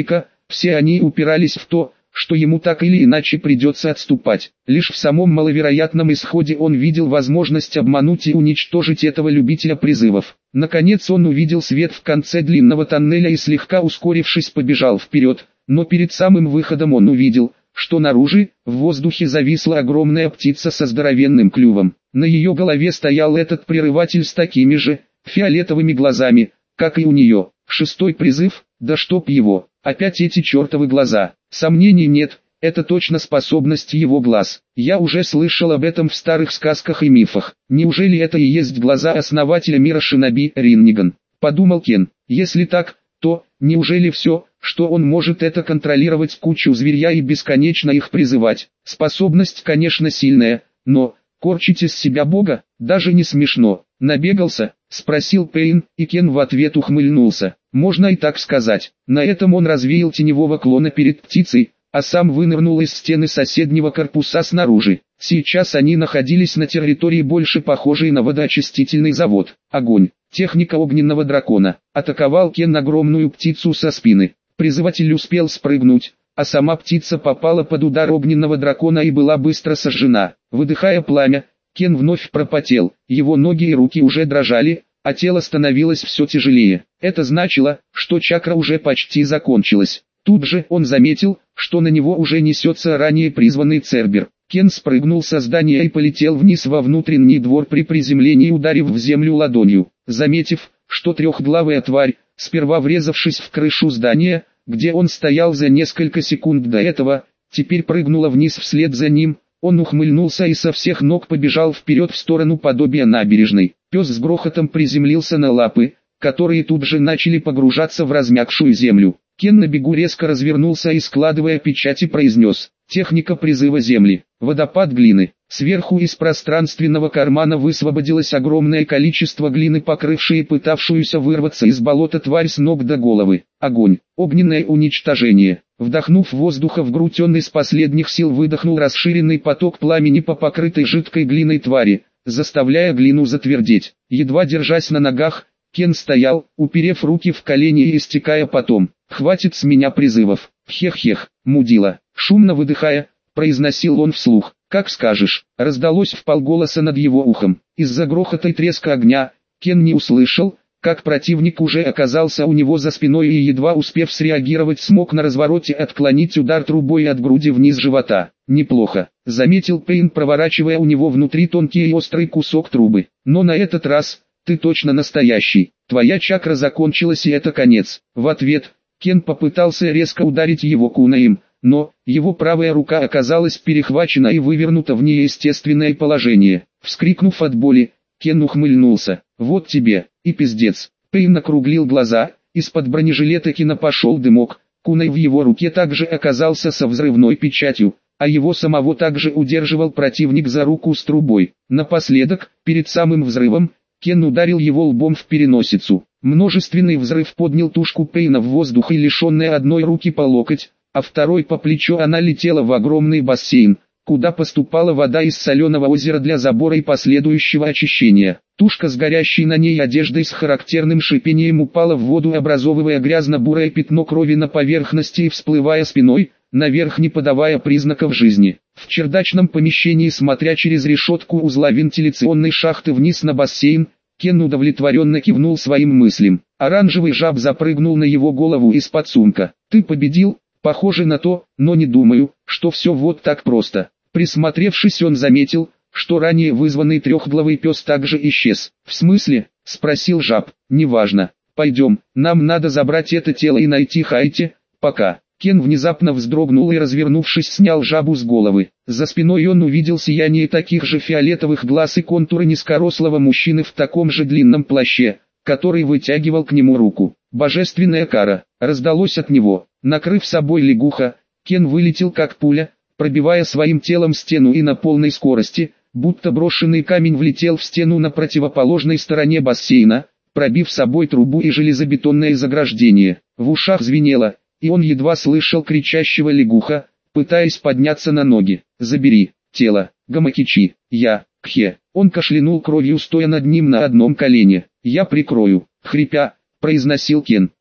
Все они упирались в то, что ему так или иначе придется отступать. Лишь в самом маловероятном исходе он видел возможность обмануть и уничтожить этого любителя призывов. Наконец он увидел свет в конце длинного тоннеля и слегка ускорившись побежал вперед, но перед самым выходом он увидел, что наружу, в воздухе зависла огромная птица со здоровенным клювом. На ее голове стоял этот прерыватель с такими же, фиолетовыми глазами, как и у нее. Шестой призыв, да чтоб его, опять эти чертовы глаза. Сомнений нет, это точно способность его глаз. Я уже слышал об этом в старых сказках и мифах. Неужели это и есть глаза основателя мира Шиноби Ринниган? Подумал Кен. Если так, то, неужели все, что он может, это контролировать кучу зверья и бесконечно их призывать? Способность, конечно, сильная, но, корчить из себя бога, даже не смешно. Набегался? Спросил Пейн, и Кен в ответ ухмыльнулся. Можно и так сказать. На этом он развеял теневого клона перед птицей, а сам вынырнул из стены соседнего корпуса снаружи. Сейчас они находились на территории, больше похожей на водоочистительный завод. Огонь. Техника огненного дракона. Атаковал Кен огромную птицу со спины. Призыватель успел спрыгнуть, а сама птица попала под удар огненного дракона и была быстро сожжена. Выдыхая пламя, Кен вновь пропотел, его ноги и руки уже дрожали, а тело становилось все тяжелее. Это значило, что чакра уже почти закончилась. Тут же он заметил, что на него уже несется ранее призванный Цербер. Кен спрыгнул со здания и полетел вниз во внутренний двор, при приземлении ударив в землю ладонью. Заметив, что трехглавая тварь, сперва врезавшись в крышу здания, где он стоял за несколько секунд до этого, теперь прыгнула вниз вслед за ним, он ухмыльнулся и со всех ног побежал вперед в сторону подобия набережной. Пес с грохотом приземлился на лапы, которые тут же начали погружаться в размягшую землю. Кен на бегу резко развернулся и, складывая печати, произнес: «Техника призыва земли». Водопад глины. Сверху из пространственного кармана высвободилось огромное количество глины, покрывшее пытавшуюся вырваться из болота тварь с ног до головы. Огонь. Огненное уничтожение. Вдохнув воздуха в грудь, он из последних сил выдохнул расширенный поток пламени по покрытой жидкой глиной твари, заставляя глину затвердеть. Едва держась на ногах, Кен стоял, уперев руки в колени и истекая потом. «Хватит с меня призывов. Хех-хех, мудила». Шумно выдыхая, произносил он вслух. «Как скажешь», раздалось вполголоса над его ухом. Из-за грохота и треска огня, Кен не услышал, как противник уже оказался у него за спиной и, едва успев среагировать, смог на развороте отклонить удар трубой от груди вниз живота. «Неплохо», заметил Пейн, проворачивая у него внутри тонкий и острый кусок трубы. «Но на этот раз, ты точно настоящий. Твоя чакра закончилась, и это конец». В ответ, Кен попытался резко ударить его кунаем, но его правая рука оказалась перехвачена и вывернута в неестественное положение. Вскрикнув от боли, Кен ухмыльнулся. «Вот тебе и пиздец». Пейн округлил глаза, из-под бронежилета Кена пошел дымок, кунай в его руке также оказался со взрывной печатью, а его самого также удерживал противник за руку с трубой. Напоследок, перед самым взрывом, Кен ударил его лбом в переносицу. Множественный взрыв поднял тушку Пейна в воздух, и лишенная одной руки по локоть, а второй по плечо, она летела в огромный бассейн, куда поступала вода из соленого озера для забора и последующего очищения. Тушка с горящей на ней одеждой с характерным шипением упала в воду, образовывая грязно-бурое пятно крови на поверхности и всплывая спиной наверх, не подавая признаков жизни. В чердачном помещении, смотря через решетку узла вентиляционной шахты вниз на бассейн, Кен удовлетворенно кивнул своим мыслям. Оранжевый жаб запрыгнул на его голову из-под сумка. «Ты победил?» «Похоже на то, но не думаю, что все вот так просто». Присмотревшись, он заметил, что ранее вызванный трехглавый пес также исчез. «В смысле?» — спросил жаб. «Неважно. Пойдем, нам надо забрать это тело и найти Хайти. Пока». Кен внезапно вздрогнул и, развернувшись, снял жабу с головы. За спиной он увидел сияние таких же фиолетовых глаз и контуры низкорослого мужчины в таком же длинном плаще, который вытягивал к нему руку. «Божественная кара!» раздалось от него. Накрыв собой лягуха, Кен вылетел как пуля, пробивая своим телом стену и на полной скорости, будто брошенный камень, влетел в стену на противоположной стороне бассейна, пробив собой трубу и железобетонное заграждение. В ушах звенело, и он едва слышал кричащего лягуха, пытаясь подняться на ноги. «Забери тело, Гамакичи, я, Кхе». Он кашлянул кровью, стоя над ним на одном колене. «Я прикрою», хрипя, произносил Кен.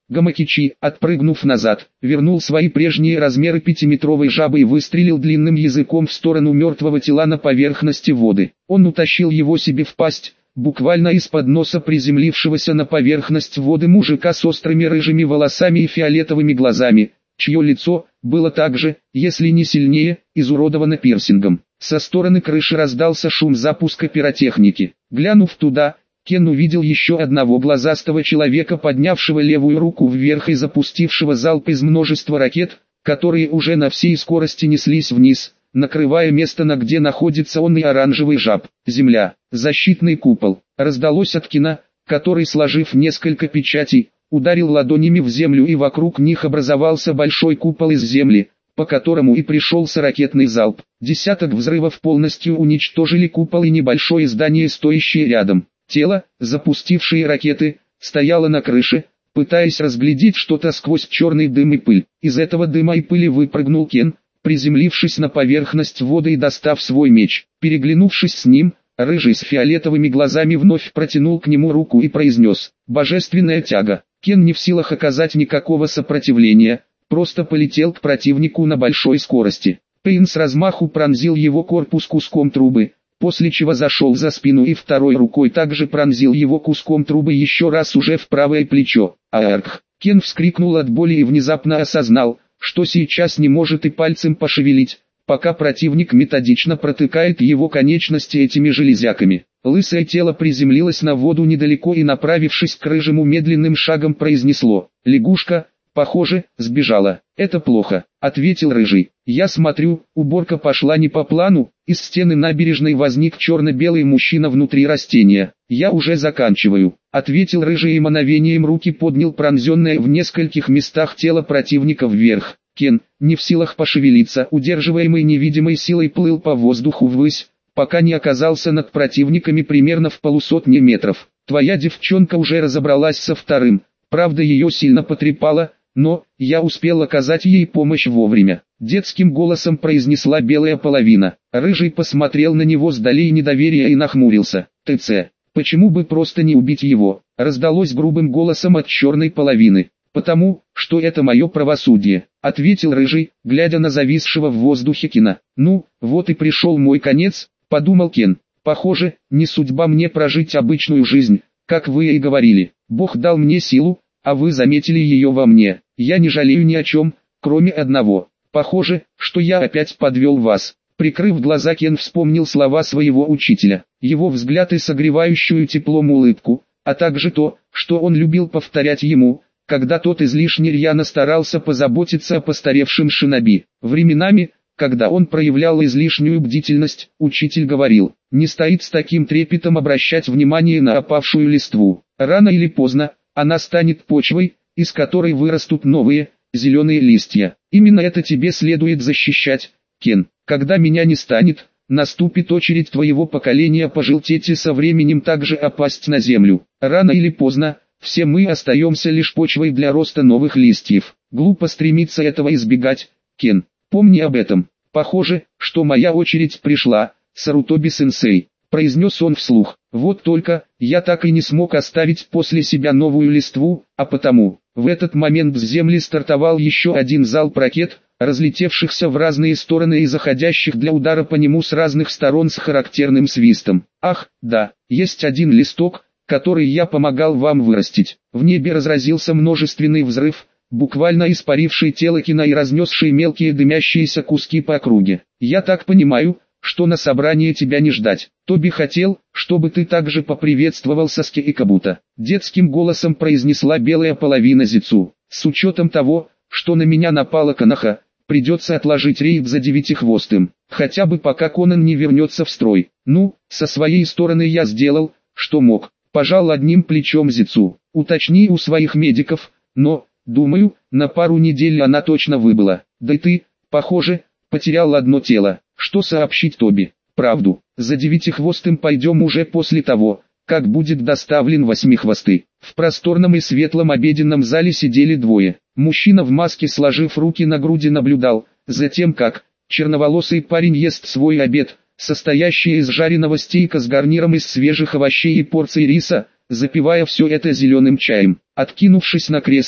Гамакичи, отпрыгнув назад, вернул свои прежние размеры пятиметровой жабы и выстрелил длинным языком в сторону мертвого тела на поверхности воды. Он утащил его себе в пасть, буквально из-под носа приземлившегося на поверхность воды мужика с острыми рыжими волосами и фиолетовыми глазами, чье лицо было также, если не сильнее, изуродовано пирсингом. Со стороны крыши раздался шум запуска пиротехники. Глянув туда, Кен увидел еще одного глазастого человека, поднявшего левую руку вверх и запустившего залп из множества ракет, которые уже на всей скорости неслись вниз, накрывая место, на где находится он и оранжевый жаб. Земля, защитный купол. Раздалось от Кена, который, сложив несколько печатей, ударил ладонями в землю, и вокруг них образовался большой купол из земли, по которому и пришелся ракетный залп. Десяток взрывов полностью уничтожили купол и небольшое здание, стоящее рядом. Тело, запустившее ракеты, стояло на крыше, пытаясь разглядеть что-то сквозь черный дым и пыль. Из этого дыма и пыли выпрыгнул Кен, приземлившись на поверхность воды и достав свой меч. Переглянувшись с ним, рыжий с фиолетовыми глазами вновь протянул к нему руку и произнес: «Божественная тяга». Кен, не в силах оказать никакого сопротивления, просто полетел к противнику на большой скорости. Пейн с размаху пронзил его корпус куском трубы, после чего зашел за спину и второй рукой также пронзил его куском трубы еще раз уже в правое плечо. Арх! Кен вскрикнул от боли и внезапно осознал, что сейчас не может и пальцем пошевелить, пока противник методично протыкает его конечности этими железяками. Лысое тело приземлилось на воду недалеко и, направившись к рыжему, медленным шагом произнесло: «Лягушка, похоже, сбежала». «Это плохо», — ответил рыжий. «Я смотрю, уборка пошла не по плану». Из стены набережной возник черно-белый мужчина внутри растения. «Я уже заканчиваю», — ответил рыжий и мановением руки поднял пронзенное в нескольких местах тело противника вверх. Кен, не в силах пошевелиться, удерживаемый невидимой силой, плыл по воздуху ввысь, пока не оказался над противниками примерно в полусотни метров. «Твоя девчонка уже разобралась со вторым, правда ее сильно потрепало, но я успел оказать ей помощь вовремя», — детским голосом произнесла белая половина. Рыжий посмотрел на него с долей недоверия и нахмурился. «ТЦ, почему бы просто не убить его?» — раздалось грубым голосом от черной половины. «Потому, что это мое правосудие», — ответил рыжий, глядя на зависшего в воздухе Кена. «Ну, вот и пришел мой конец», — подумал Кен. «Похоже, не судьба мне прожить обычную жизнь, как вы и говорили. Бог дал мне силу, а вы заметили ее во мне. Я не жалею ни о чем, кроме одного. Похоже, что я опять подвел вас». Прикрыв глаза, Кен вспомнил слова своего учителя, его взгляд и согревающую теплом улыбку, а также то, что он любил повторять ему, когда тот излишне рьяно старался позаботиться о постаревшем шиноби. Временами, когда он проявлял излишнюю бдительность, учитель говорил: «Не стоит с таким трепетом обращать внимание на опавшую листву. Рано или поздно, она станет почвой, из которой вырастут новые, зеленые листья. Именно это тебе следует защищать, Кен. Когда меня не станет, наступит очередь твоего поколения пожелтеть и со временем также опасть на землю. Рано или поздно, все мы остаемся лишь почвой для роста новых листьев. Глупо стремиться этого избегать, Кен. Помни об этом. Похоже, что моя очередь пришла, Сарутоби-сенсей», — произнес он вслух. «Вот только, я так и не смог оставить после себя новую листву, а потому...» В этот момент с земли стартовал еще один залп ракет, разлетевшихся в разные стороны и заходящих для удара по нему с разных сторон с характерным свистом. «Ах, да, есть один листок, который я помогал вам вырастить». В небе разразился множественный взрыв, буквально испаривший тело Кена и разнесший мелкие дымящиеся куски по округе. «Я так понимаю, что на собрание тебя не ждать. Тоби хотел, чтобы ты также поприветствовал Саски и Кабуто», — детским голосом произнесла белая половина Зицу. «С учетом того, что на меня напала Канаха, придется отложить рейд за Девятихвостым, хотя бы пока Конан не вернется в строй. Ну, со своей стороны я сделал, что мог», — пожал одним плечом Зицу. «Уточни у своих медиков, но, думаю, на пару недель она точно выбыла. Да и ты, похоже, потерял одно тело». «Что сообщить Тоби? Правду. За Девятихвостым пойдем уже после того, как будет доставлен Восьмихвостый». В просторном и светлом обеденном зале сидели двое. Мужчина в маске, сложив руки на груди, наблюдал за тем, как черноволосый парень ест свой обед, состоящий из жареного стейка с гарниром из свежих овощей и порций риса, запивая все это зеленым чаем. Откинувшись на кресле,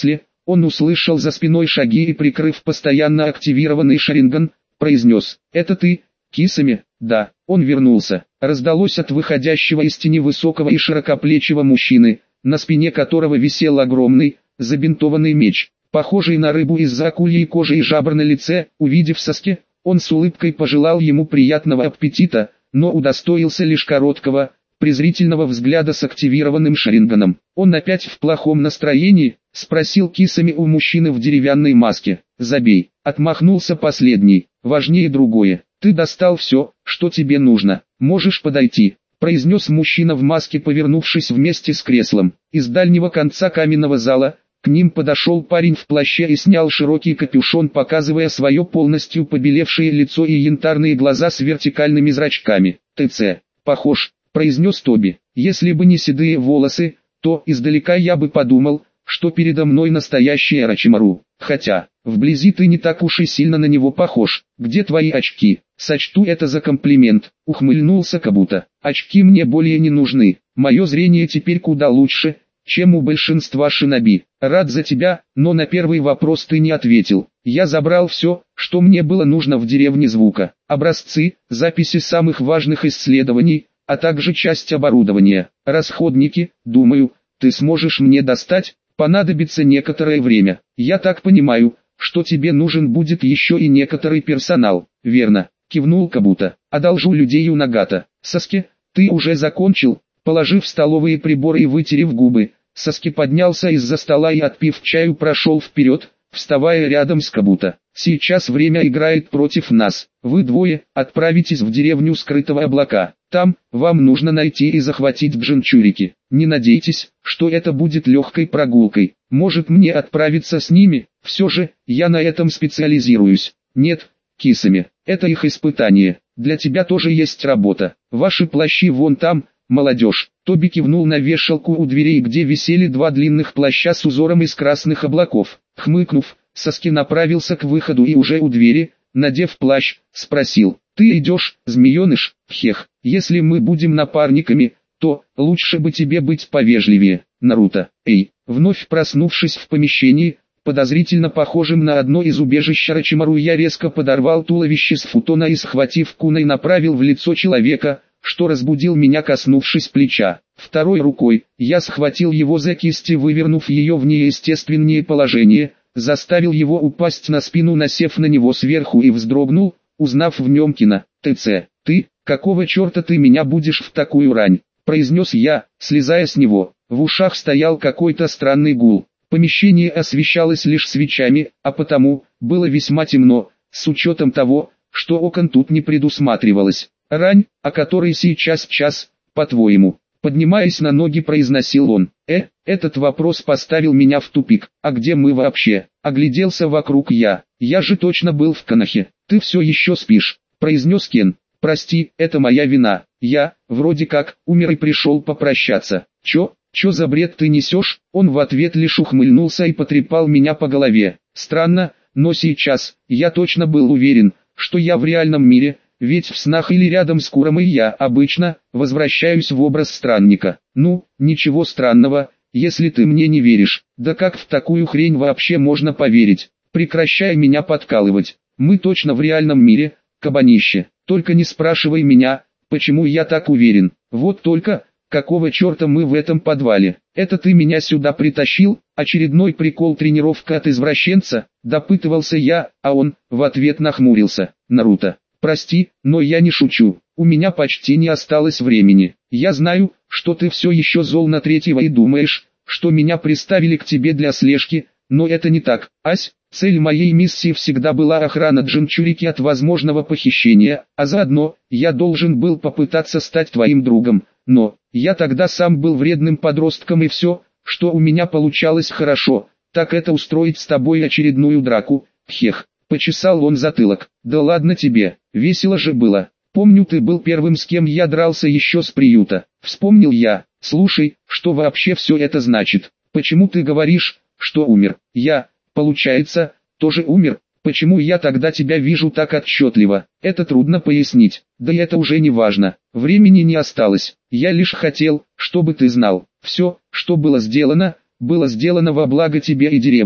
Он услышал за спиной шаги и, прикрыв постоянно активированный шаринган, произнес: «Это ты, Кисами?» «Да». Он вернулся. Раздалось от выходящего из тени высокого и широкоплечего мужчины, на спине которого висел огромный, забинтованный меч, похожий на рыбу из-за акульей кожи и жабр на лице. Увидев Саске, он с улыбкой пожелал ему приятного аппетита, но удостоился лишь короткого, презрительного взгляда с активированным шаринганом. «Он опять в плохом настроении?» — спросил Кисами у мужчины в деревянной маске. «Забей», — отмахнулся последний, — «важнее другое. Ты достал все, что тебе нужно. Можешь подойти», — произнес мужчина в маске, повернувшись вместе с креслом. Из дальнего конца каменного зала к ним подошел парень в плаще и снял широкий капюшон, показывая свое полностью побелевшее лицо и янтарные глаза с вертикальными зрачками. «ТЦ, похож», — произнес Тоби. «Если бы не седые волосы, то издалека я бы подумал, что передо мной настоящий Орочимару. Хотя, вблизи ты не так уж и сильно на него похож. Где твои очки?» «Сочту это за комплимент», — ухмыльнулся Кабуто. «Очки мне более не нужны. Мое зрение теперь куда лучше, чем у большинства шиноби. Рад за тебя, но на первый вопрос ты не ответил. Я забрал все, что мне было нужно в деревне звука. Образцы, записи самых важных исследований, а также часть оборудования. Расходники, думаю, ты сможешь мне достать. Понадобится некоторое время. Я так понимаю, что тебе нужен будет еще и некоторый персонал». «Верно», — кивнул Кабуто. «Одолжу людей у Нагата». «Саске, ты уже закончил?» Положив столовые приборы и вытерев губы, Саски поднялся из-за стола и, отпив чаю, прошел вперед, вставая рядом с Кабуто. «Сейчас время играет против нас. Вы двое отправитесь в деревню скрытого облака. Там вам нужно найти и захватить Джинчурики. Не надейтесь, что это будет легкой прогулкой. Может мне отправиться с ними? Все же, я на этом специализируюсь». «Нет, Кисами, это их испытание. Для тебя тоже есть работа. Ваши плащи вон там, молодежь». Тоби кивнул на вешалку у дверей, где висели два длинных плаща с узором из красных облаков. Хмыкнув, Саски направился к выходу и уже у двери, надев плащ, спросил: «Ты идешь, змееныш?» «Хех, если мы будем напарниками, то лучше бы тебе быть повежливее, Наруто». «Эй!» Вновь проснувшись в помещении, подозрительно похожим на одно из убежищ Орочимару, я резко подорвал туловище с футона и, схватив куной, направил в лицо человека, что разбудил меня, коснувшись плеча. Второй рукой я схватил его за кисти, вывернув ее в неестественное положение, заставил его упасть на спину, насев на него сверху, и вздрогнул, узнав в нем Кина. «ТЦ, ты, какого черта ты меня будешь в такую рань?» — произнес я, слезая с него. В ушах стоял какой-то странный гул. Помещение освещалось лишь свечами, а потому было весьма темно, с учетом того, что окон тут не предусматривалось. «Рань, о которой сейчас час, по-твоему?» Поднимаясь на ноги, произносил он. «Э, этот вопрос поставил меня в тупик. А где мы вообще?» Огляделся вокруг я. «Я же точно был в Канахе. Ты все еще спишь», — произнес Кен. «Прости, это моя вина. Я, вроде как, умер и пришел попрощаться». «Чё? Чё за бред ты несешь?» Он в ответ лишь ухмыльнулся и потрепал меня по голове. «Странно, но сейчас, я точно был уверен, что я в реальном мире, ведь в снах или рядом с Куромой я обычно возвращаюсь в образ странника. Ну, ничего странного, если ты мне не веришь. Да как в такую хрень вообще можно поверить? Прекращай меня подкалывать. Мы точно в реальном мире, кабанище. Только не спрашивай меня, почему я так уверен. Вот только, какого черта мы в этом подвале? Это ты меня сюда притащил? Очередной прикол, тренировка от извращенца?» Допытывался я, а он в ответ нахмурился. «Наруто, прости, но я не шучу. У меня почти не осталось времени. Я знаю, что ты все еще зол на третьего и думаешь, что меня приставили к тебе для слежки, но это не так, Ась. Цель моей миссии всегда была охрана Джинчурики от возможного похищения, а заодно, я должен был попытаться стать твоим другом, но, я тогда сам был вредным подростком, и все, что у меня получалось хорошо, так это устроить с тобой очередную драку. Хех». Почесал он затылок. «Да ладно тебе, весело же было. Помню, ты был первым, с кем я дрался еще с приюта». Вспомнил я. «Слушай, что вообще все это значит? Почему ты говоришь, что умер? Я, получается, тоже умер? Почему я тогда тебя вижу так отчетливо? Это трудно пояснить. Да и это уже не важно. Времени не осталось. Я лишь хотел, чтобы ты знал. Все, что было сделано, было сделано во благо тебе и деревне.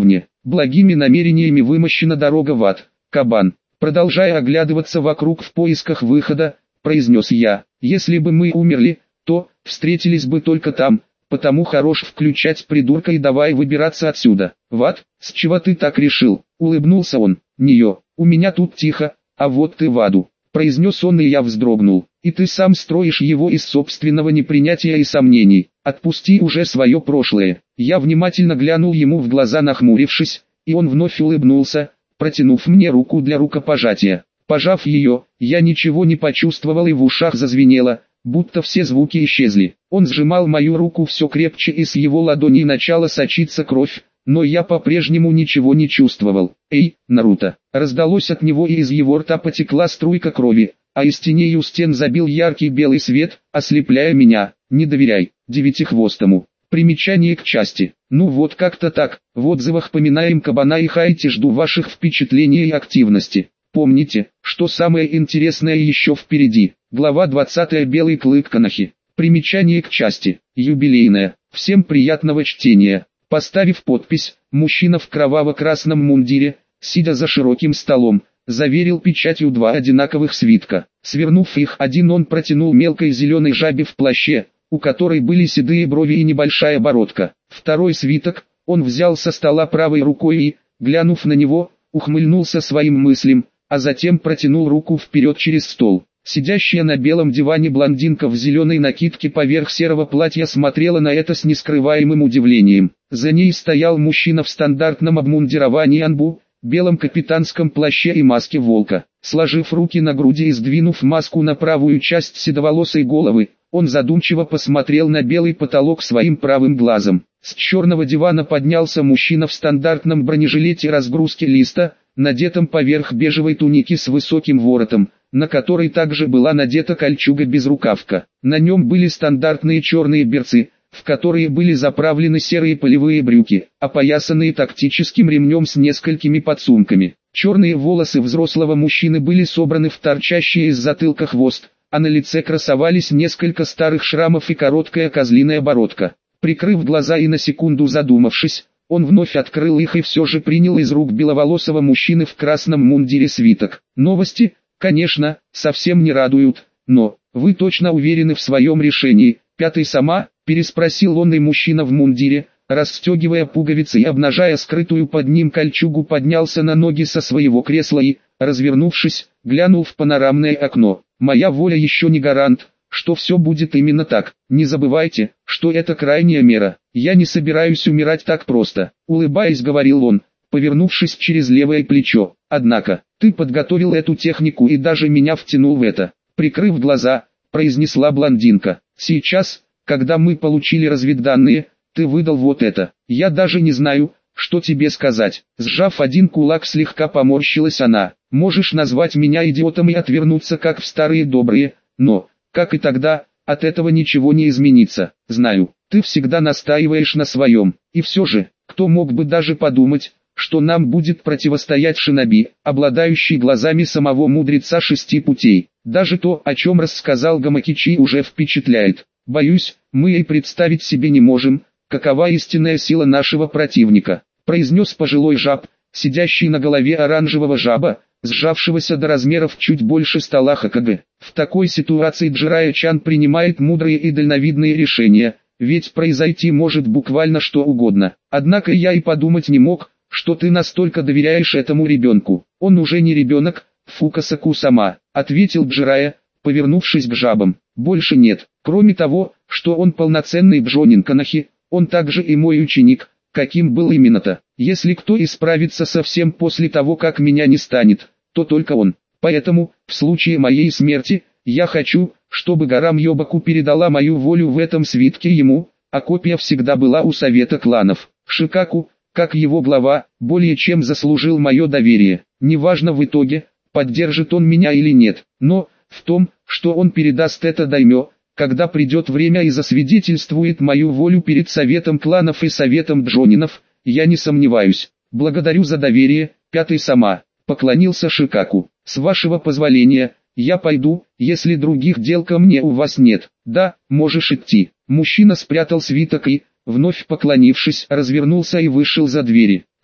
Благими намерениями вымощена дорога в ад, кабан. Продолжая оглядываться вокруг в поисках выхода, произнес я, если бы мы умерли, то встретились бы только там, потому хорош включать придурка и давай выбираться отсюда. В ад? С чего ты так решил? Улыбнулся он. Нее, у меня тут тихо, а вот ты в аду. Произнес он, и я вздрогнул. И ты сам строишь его из собственного непринятия и сомнений. Отпусти уже свое прошлое. Я внимательно глянул ему в глаза, нахмурившись, и он вновь улыбнулся, протянув мне руку для рукопожатия. Пожав ее, я ничего не почувствовал и в ушах зазвенело, будто все звуки исчезли. Он сжимал мою руку все крепче, и с его ладони начала сочиться кровь, но я по-прежнему ничего не чувствовал. «Эй, Наруто!» Раздалось от него, и из его рта потекла струйка крови, а из теней у стен забил яркий белый свет, ослепляя меня. «Не доверяй девятихвостому». Примечание к части. Ну вот как-то так. В отзывах поминаем кабана и Хайти, жду ваших впечатлений и активности. Помните, что самое интересное еще впереди. Глава двадцатая. Белый клык Конохи. Примечание к части. Юбилейное. Всем приятного чтения. Поставив подпись, мужчина в кроваво-красном мундире, сидя за широким столом, заверил печатью два одинаковых свитка. Свернув их один, он протянул мелкой зеленой жабе в плаще, у которой были седые брови и небольшая бородка. Второй свиток он взял со стола правой рукой и, глянув на него, ухмыльнулся своим мыслям, а затем протянул руку вперед через стол. Сидящая на белом диване блондинка в зеленой накидке поверх серого платья смотрела на это с нескрываемым удивлением. За ней стоял мужчина в стандартном обмундировании анбу, белом капитанском плаще и маске волка. Сложив руки на груди и сдвинув маску на правую часть седоволосой головы, он задумчиво посмотрел на белый потолок своим правым глазом. С черного дивана поднялся мужчина в стандартном бронежилете разгрузки листа, надетом поверх бежевой туники с высоким воротом, на которой также была надета кольчуга-безрукавка. На нем были стандартные черные берцы, в которые были заправлены серые полевые брюки, опоясанные тактическим ремнем с несколькими подсумками. Черные волосы взрослого мужчины были собраны в торчащий из затылка хвост, а на лице красовались несколько старых шрамов и короткая козлиная бородка. Прикрыв глаза и на секунду задумавшись, он вновь открыл их и все же принял из рук беловолосого мужчины в красном мундире свиток. Новости, конечно, совсем не радуют, но вы точно уверены в своем решении? Пятый сама, переспросил он, и мужчина в мундире, расстегивая пуговицы и обнажая скрытую под ним кольчугу, поднялся на ноги со своего кресла и, развернувшись, глянул в панорамное окно. Моя воля еще не гарант, что все будет именно так. Не забывайте, что это крайняя мера. Я не собираюсь умирать так просто, улыбаясь, говорил он, повернувшись через левое плечо. Однако, ты подготовил эту технику и даже меня втянул в это. Прикрыв глаза, произнесла блондинка. Сейчас, когда мы получили разведданные, ты выдал вот это. Я даже не знаю, что тебе сказать. Сжав один кулак, слегка поморщилась она. Можешь назвать меня идиотом и отвернуться, как в старые добрые, но, как и тогда, от этого ничего не изменится. Знаю, ты всегда настаиваешь на своем. И все же, кто мог бы даже подумать, что нам будет противостоять шиноби, обладающий глазами самого мудреца шести путей. Даже то, о чем рассказал Гамакичи, уже впечатляет. Боюсь, мы и представить себе не можем, какова истинная сила нашего противника, произнес пожилой жаб, сидящий на голове оранжевого жаба, сжавшегося до размеров чуть больше стола Хокаге. В такой ситуации Джирайя-чан принимает мудрые и дальновидные решения, ведь произойти может буквально что угодно. Однако я и подумать не мог, что ты настолько доверяешь этому ребенку. Он уже не ребенок, Фукасаку-сама, ответил Джирайя, повернувшись к жабам. Больше нет. Кроме того, что он полноценный бжонин Конохи, он также и мой ученик, каким был именно-то. Если кто исправится совсем после того, как меня не станет, то только он. Поэтому, в случае моей смерти, я хочу, чтобы Гарам Йобаку передала мою волю в этом свитке ему, а копия всегда была у совета кланов. Шикаку, как его глава, более чем заслужил мое доверие. Неважно в итоге, поддержит он меня или нет, но, в том, что он передаст это даймё, когда придет время, и засвидетельствует мою волю перед советом кланов и советом джонинов, я не сомневаюсь. Благодарю за доверие, пятый сама, поклонился Шикаку. С вашего позволения, я пойду, если других дел ко мне у вас нет. Да, можешь идти. Мужчина спрятал свиток и, вновь поклонившись, развернулся и вышел за двери.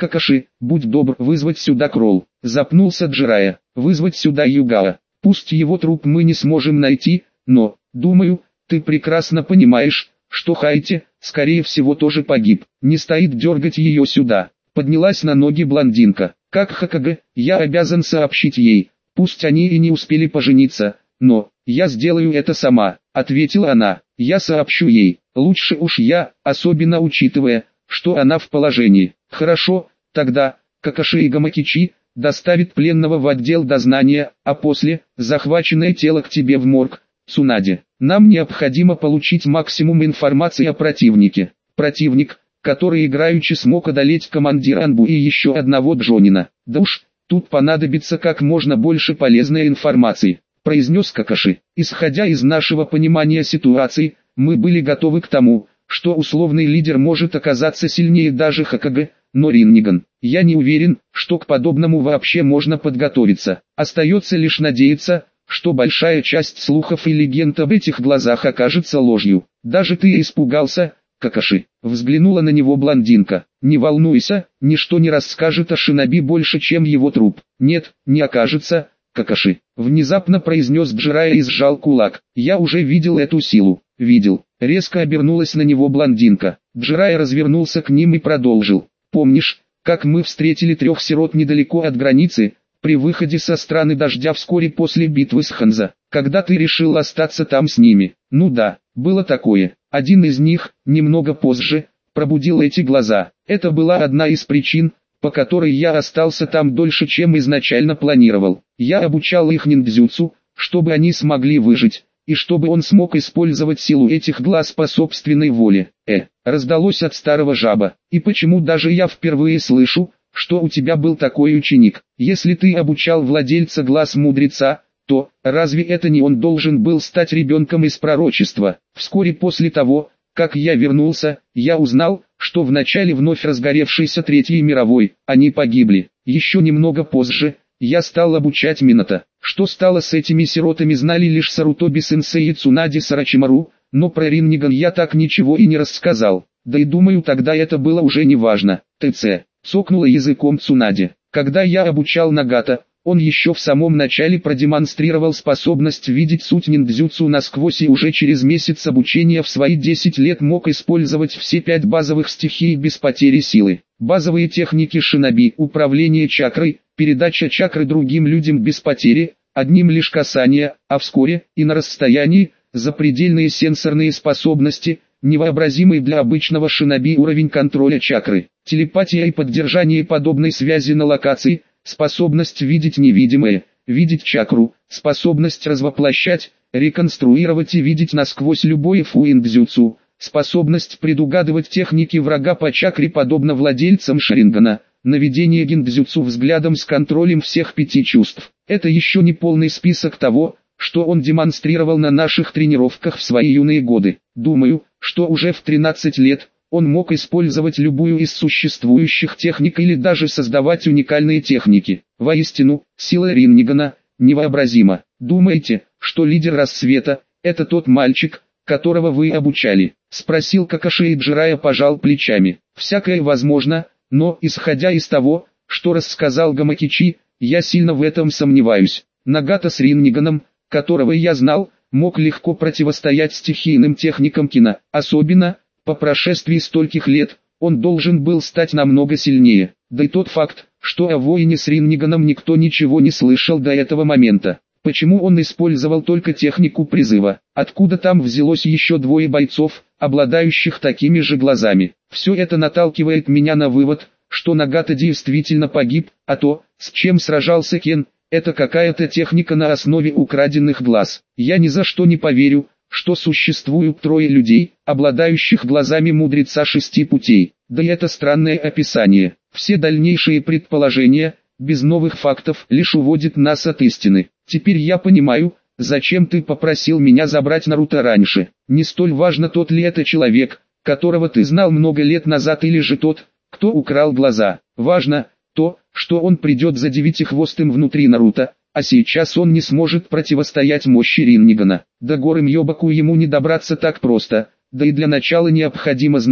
Какаши, будь добр вызвать сюда Кролл. Запнулся Джирайя. Вызвать сюда Югала. Пусть его труп мы не сможем найти, но, думаю, ты прекрасно понимаешь, что Хайти, скорее всего, тоже погиб. Не стоит дергать ее сюда. Поднялась на ноги блондинка. Как Хокаге, я обязан сообщить ей. Пусть они и не успели пожениться, но я сделаю это сама, ответила она. Я сообщу ей. Лучше уж я, особенно учитывая, что она в положении. Хорошо, тогда Какаши и Гамакичи доставит пленного в отдел дознания, а после захваченное тело к тебе в морг. Цунаде, нам необходимо получить максимум информации о противнике. Противник, который играючи смог одолеть командира Анбу и еще одного Джонина. Да уж, тут понадобится как можно больше полезной информации, произнес Какаши. Исходя из нашего понимания ситуации, мы были готовы к тому, что условный лидер может оказаться сильнее даже Хокаге, но Ринниган, я не уверен, что к подобному вообще можно подготовиться. Остается лишь надеяться, что большая часть слухов и легенд об этих глазах окажется ложью. Даже ты испугался, Какаши. Взглянула на него блондинка. Не волнуйся, ничто не расскажет о Шиноби больше, чем его труп. Нет, не окажется, Какаши. Внезапно произнес Джирайя и сжал кулак. Я уже видел эту силу. Видел. Резко обернулась на него блондинка. Джирайя развернулся к ним и продолжил. Помнишь, как мы встретили трех сирот недалеко от границы, при выходе со страны дождя вскоре после битвы с Ханза, когда ты решил остаться там с ними? Ну да, было такое. Один из них, немного позже, пробудил эти глаза. Это была одна из причин, по которой я остался там дольше, чем изначально планировал. Я обучал их ниндзюцу, чтобы они смогли выжить, и чтобы он смог использовать силу этих глаз по собственной воле. Э, раздалось от старого жаба. И почему даже я впервые слышу, что у тебя был такой ученик? Если ты обучал владельца глаз мудреца, то разве это не он должен был стать ребенком из пророчества? Вскоре после того, как я вернулся, я узнал, что в начале вновь разгоревшейся Третьей мировой, они погибли. Еще немного позже, я стал обучать Минато. Что стало с этими сиротами, знали лишь Сарутоби-сенсей и Цунади Сарачимару, но про Ринниган я так ничего и не рассказал. Да и думаю, тогда это было уже не важно. ТЦ. Цокнула языком Цунади. Когда я обучал Нагата, он еще в самом начале продемонстрировал способность видеть суть ниндзюцу насквозь и уже через месяц обучения в свои десять лет мог использовать все пять базовых стихий без потери силы. Базовые техники шиноби, управление чакрой, передача чакры другим людям без потери, одним лишь касания, а вскоре, и на расстоянии, запредельные сенсорные способности, невообразимый для обычного шиноби уровень контроля чакры, телепатия и поддержание подобной связи на локации, способность видеть невидимое, видеть чакру, способность развоплощать, реконструировать и видеть насквозь любое фуиндзюцу, способность предугадывать техники врага по чакре подобно владельцам Шарингана, наведение гиндзюцу взглядом с контролем всех пяти чувств. Это еще не полный список того, что он демонстрировал на наших тренировках в свои юные годы. Думаю, что уже в тринадцать лет он мог использовать любую из существующих техник или даже создавать уникальные техники. Воистину, сила Риннигана невообразима. Думаете, что лидер рассвета – это тот мальчик, которого вы обучали? Спросил Какаши, и Джирайя пожал плечами. Всякое возможно, но исходя из того, что рассказал Гамакичи, я сильно в этом сомневаюсь. Нагата с Ринниганом, которого я знал, мог легко противостоять стихийным техникам кино. Особенно, по прошествии стольких лет, он должен был стать намного сильнее. Да и тот факт, что о воине с Ринниганом никто ничего не слышал до этого момента. Почему он использовал только технику призыва? Откуда там взялось еще двое бойцов, обладающих такими же глазами? Все это наталкивает меня на вывод, что Нагата действительно погиб, а то, с чем сражался Кен, это какая-то техника на основе украденных глаз. Я ни за что не поверю, что существуют трое людей, обладающих глазами мудреца шести путей. Да и это странное описание. Все дальнейшие предположения, без новых фактов, лишь уводят нас от истины. Теперь я понимаю, зачем ты попросил меня забрать Наруто раньше. Не столь важно, тот ли это человек, которого ты знал много лет назад, или же тот, кто украл глаза. Важно то, что он придет за девятихвостым внутри Наруто, а сейчас он не сможет противостоять мощи Риннигана. До горы Мьёбаку ему не добраться так просто, да и для начала необходимо знать,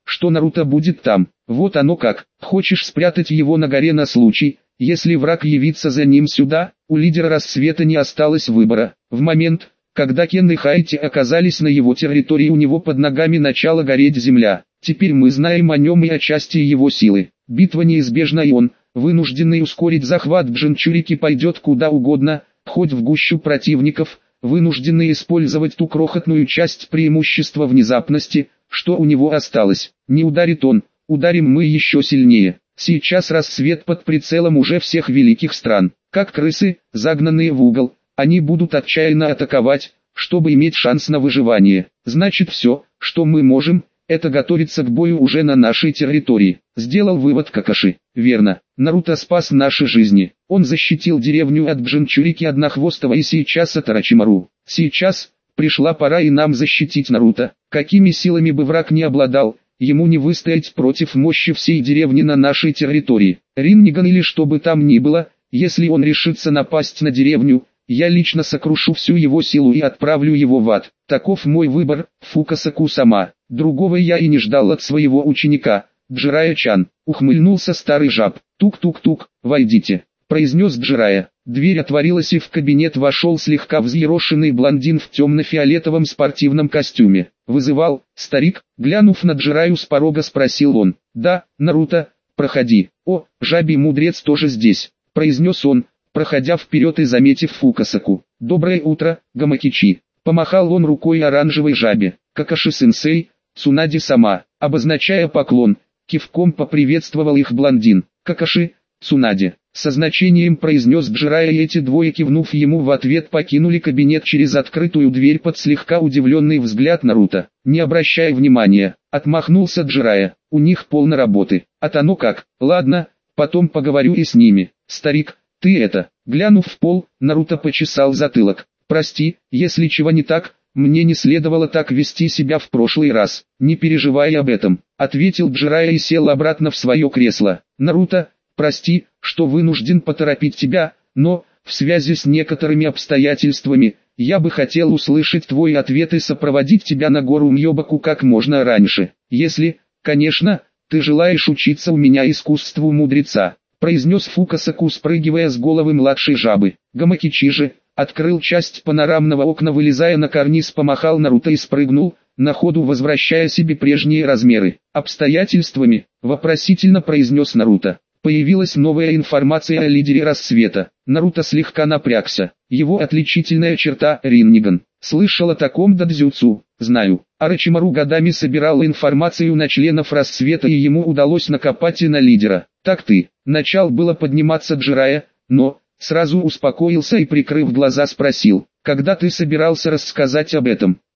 что Наруто будет там. Вот оно как. Хочешь спрятать его на горе на случай, если враг явится за ним сюда? У лидера рассвета не осталось выбора. В момент, когда Кен и Хайти оказались на его территории, у него под ногами начала гореть земля. Теперь мы знаем о нем и о части его силы. Битва неизбежна, и он, вынужденный ускорить захват Джинчурики, пойдет куда угодно, хоть в гущу противников, вынужденный использовать ту крохотную часть преимущества внезапности, что у него осталось. Не ударит он, ударим мы еще сильнее. Сейчас рассвет под прицелом уже всех великих стран. Как крысы, загнанные в угол, они будут отчаянно атаковать, чтобы иметь шанс на выживание. Значит, все, что мы можем, это готовиться к бою уже на нашей территории. Сделал вывод Какаши. Верно, Наруто спас наши жизни. Он защитил деревню от Джинчурики Однохвостого и сейчас от Орочимару. Сейчас пришла пора и нам защитить Наруто. Какими силами бы враг не обладал, ему не выстоять против мощи всей деревни на нашей территории. Ринниган или что бы там ни было, если он решится напасть на деревню, я лично сокрушу всю его силу и отправлю его в ад. Таков мой выбор, Фукасаку-сама. Другого я и не ждал от своего ученика, Джирая-чан. Ухмыльнулся старый жаб. Тук-тук-тук, войдите, произнес Джирая. Дверь отворилась и в кабинет вошел слегка взъерошенный блондин в темно-фиолетовом спортивном костюме. Вызывал, старик, глянув на Джираю с порога, спросил он. Да, Наруто, проходи. О, жабий мудрец тоже здесь, произнес он, проходя вперед и заметив Фукасаку. «Доброе утро, Гамакичи!» Помахал он рукой оранжевой жабе. «Какаши-сенсей, Цунади-сама!» Обозначая поклон, кивком поприветствовал их блондин. «Какаши, Цунади!» Со значением произнес Джирая, и эти двое, кивнув ему в ответ, покинули кабинет через открытую дверь под слегка удивленный взгляд Наруто. «Не обращай внимания», отмахнулся Джирая. «У них полно работы». «А то ну как, ладно, потом поговорю и с ними». «Старик, ты это...» Глянув в пол, Наруто почесал затылок. «Прости, если чего не так, мне не следовало так вести себя в прошлый раз». «Не переживай об этом», ответил Джирая и сел обратно в свое кресло. «Наруто, прости, что вынужден поторопить тебя, но, в связи с некоторыми обстоятельствами, я бы хотел услышать твой ответ и сопроводить тебя на гору Мьёбаку как можно раньше. Если, конечно, ты желаешь учиться у меня искусству мудреца», произнес Фукасаку, спрыгивая с головы младшей жабы. Гамакичи же открыл часть панорамного окна, вылезая на карниз, помахал Наруто и спрыгнул, на ходу возвращая себе прежние размеры. «Обстоятельствами?» — вопросительно произнес Наруто. Появилась новая информация о лидере рассвета. Наруто слегка напрягся. Его отличительная черта — Ринниган. Слышал о таком дадзюцу? Знаю. Орочимару годами собирал информацию на членов рассвета, и ему удалось накопать и на лидера. Так ты. Начал было подниматься Джирая, но сразу успокоился и, прикрыв глаза, спросил: когда ты собирался рассказать об этом?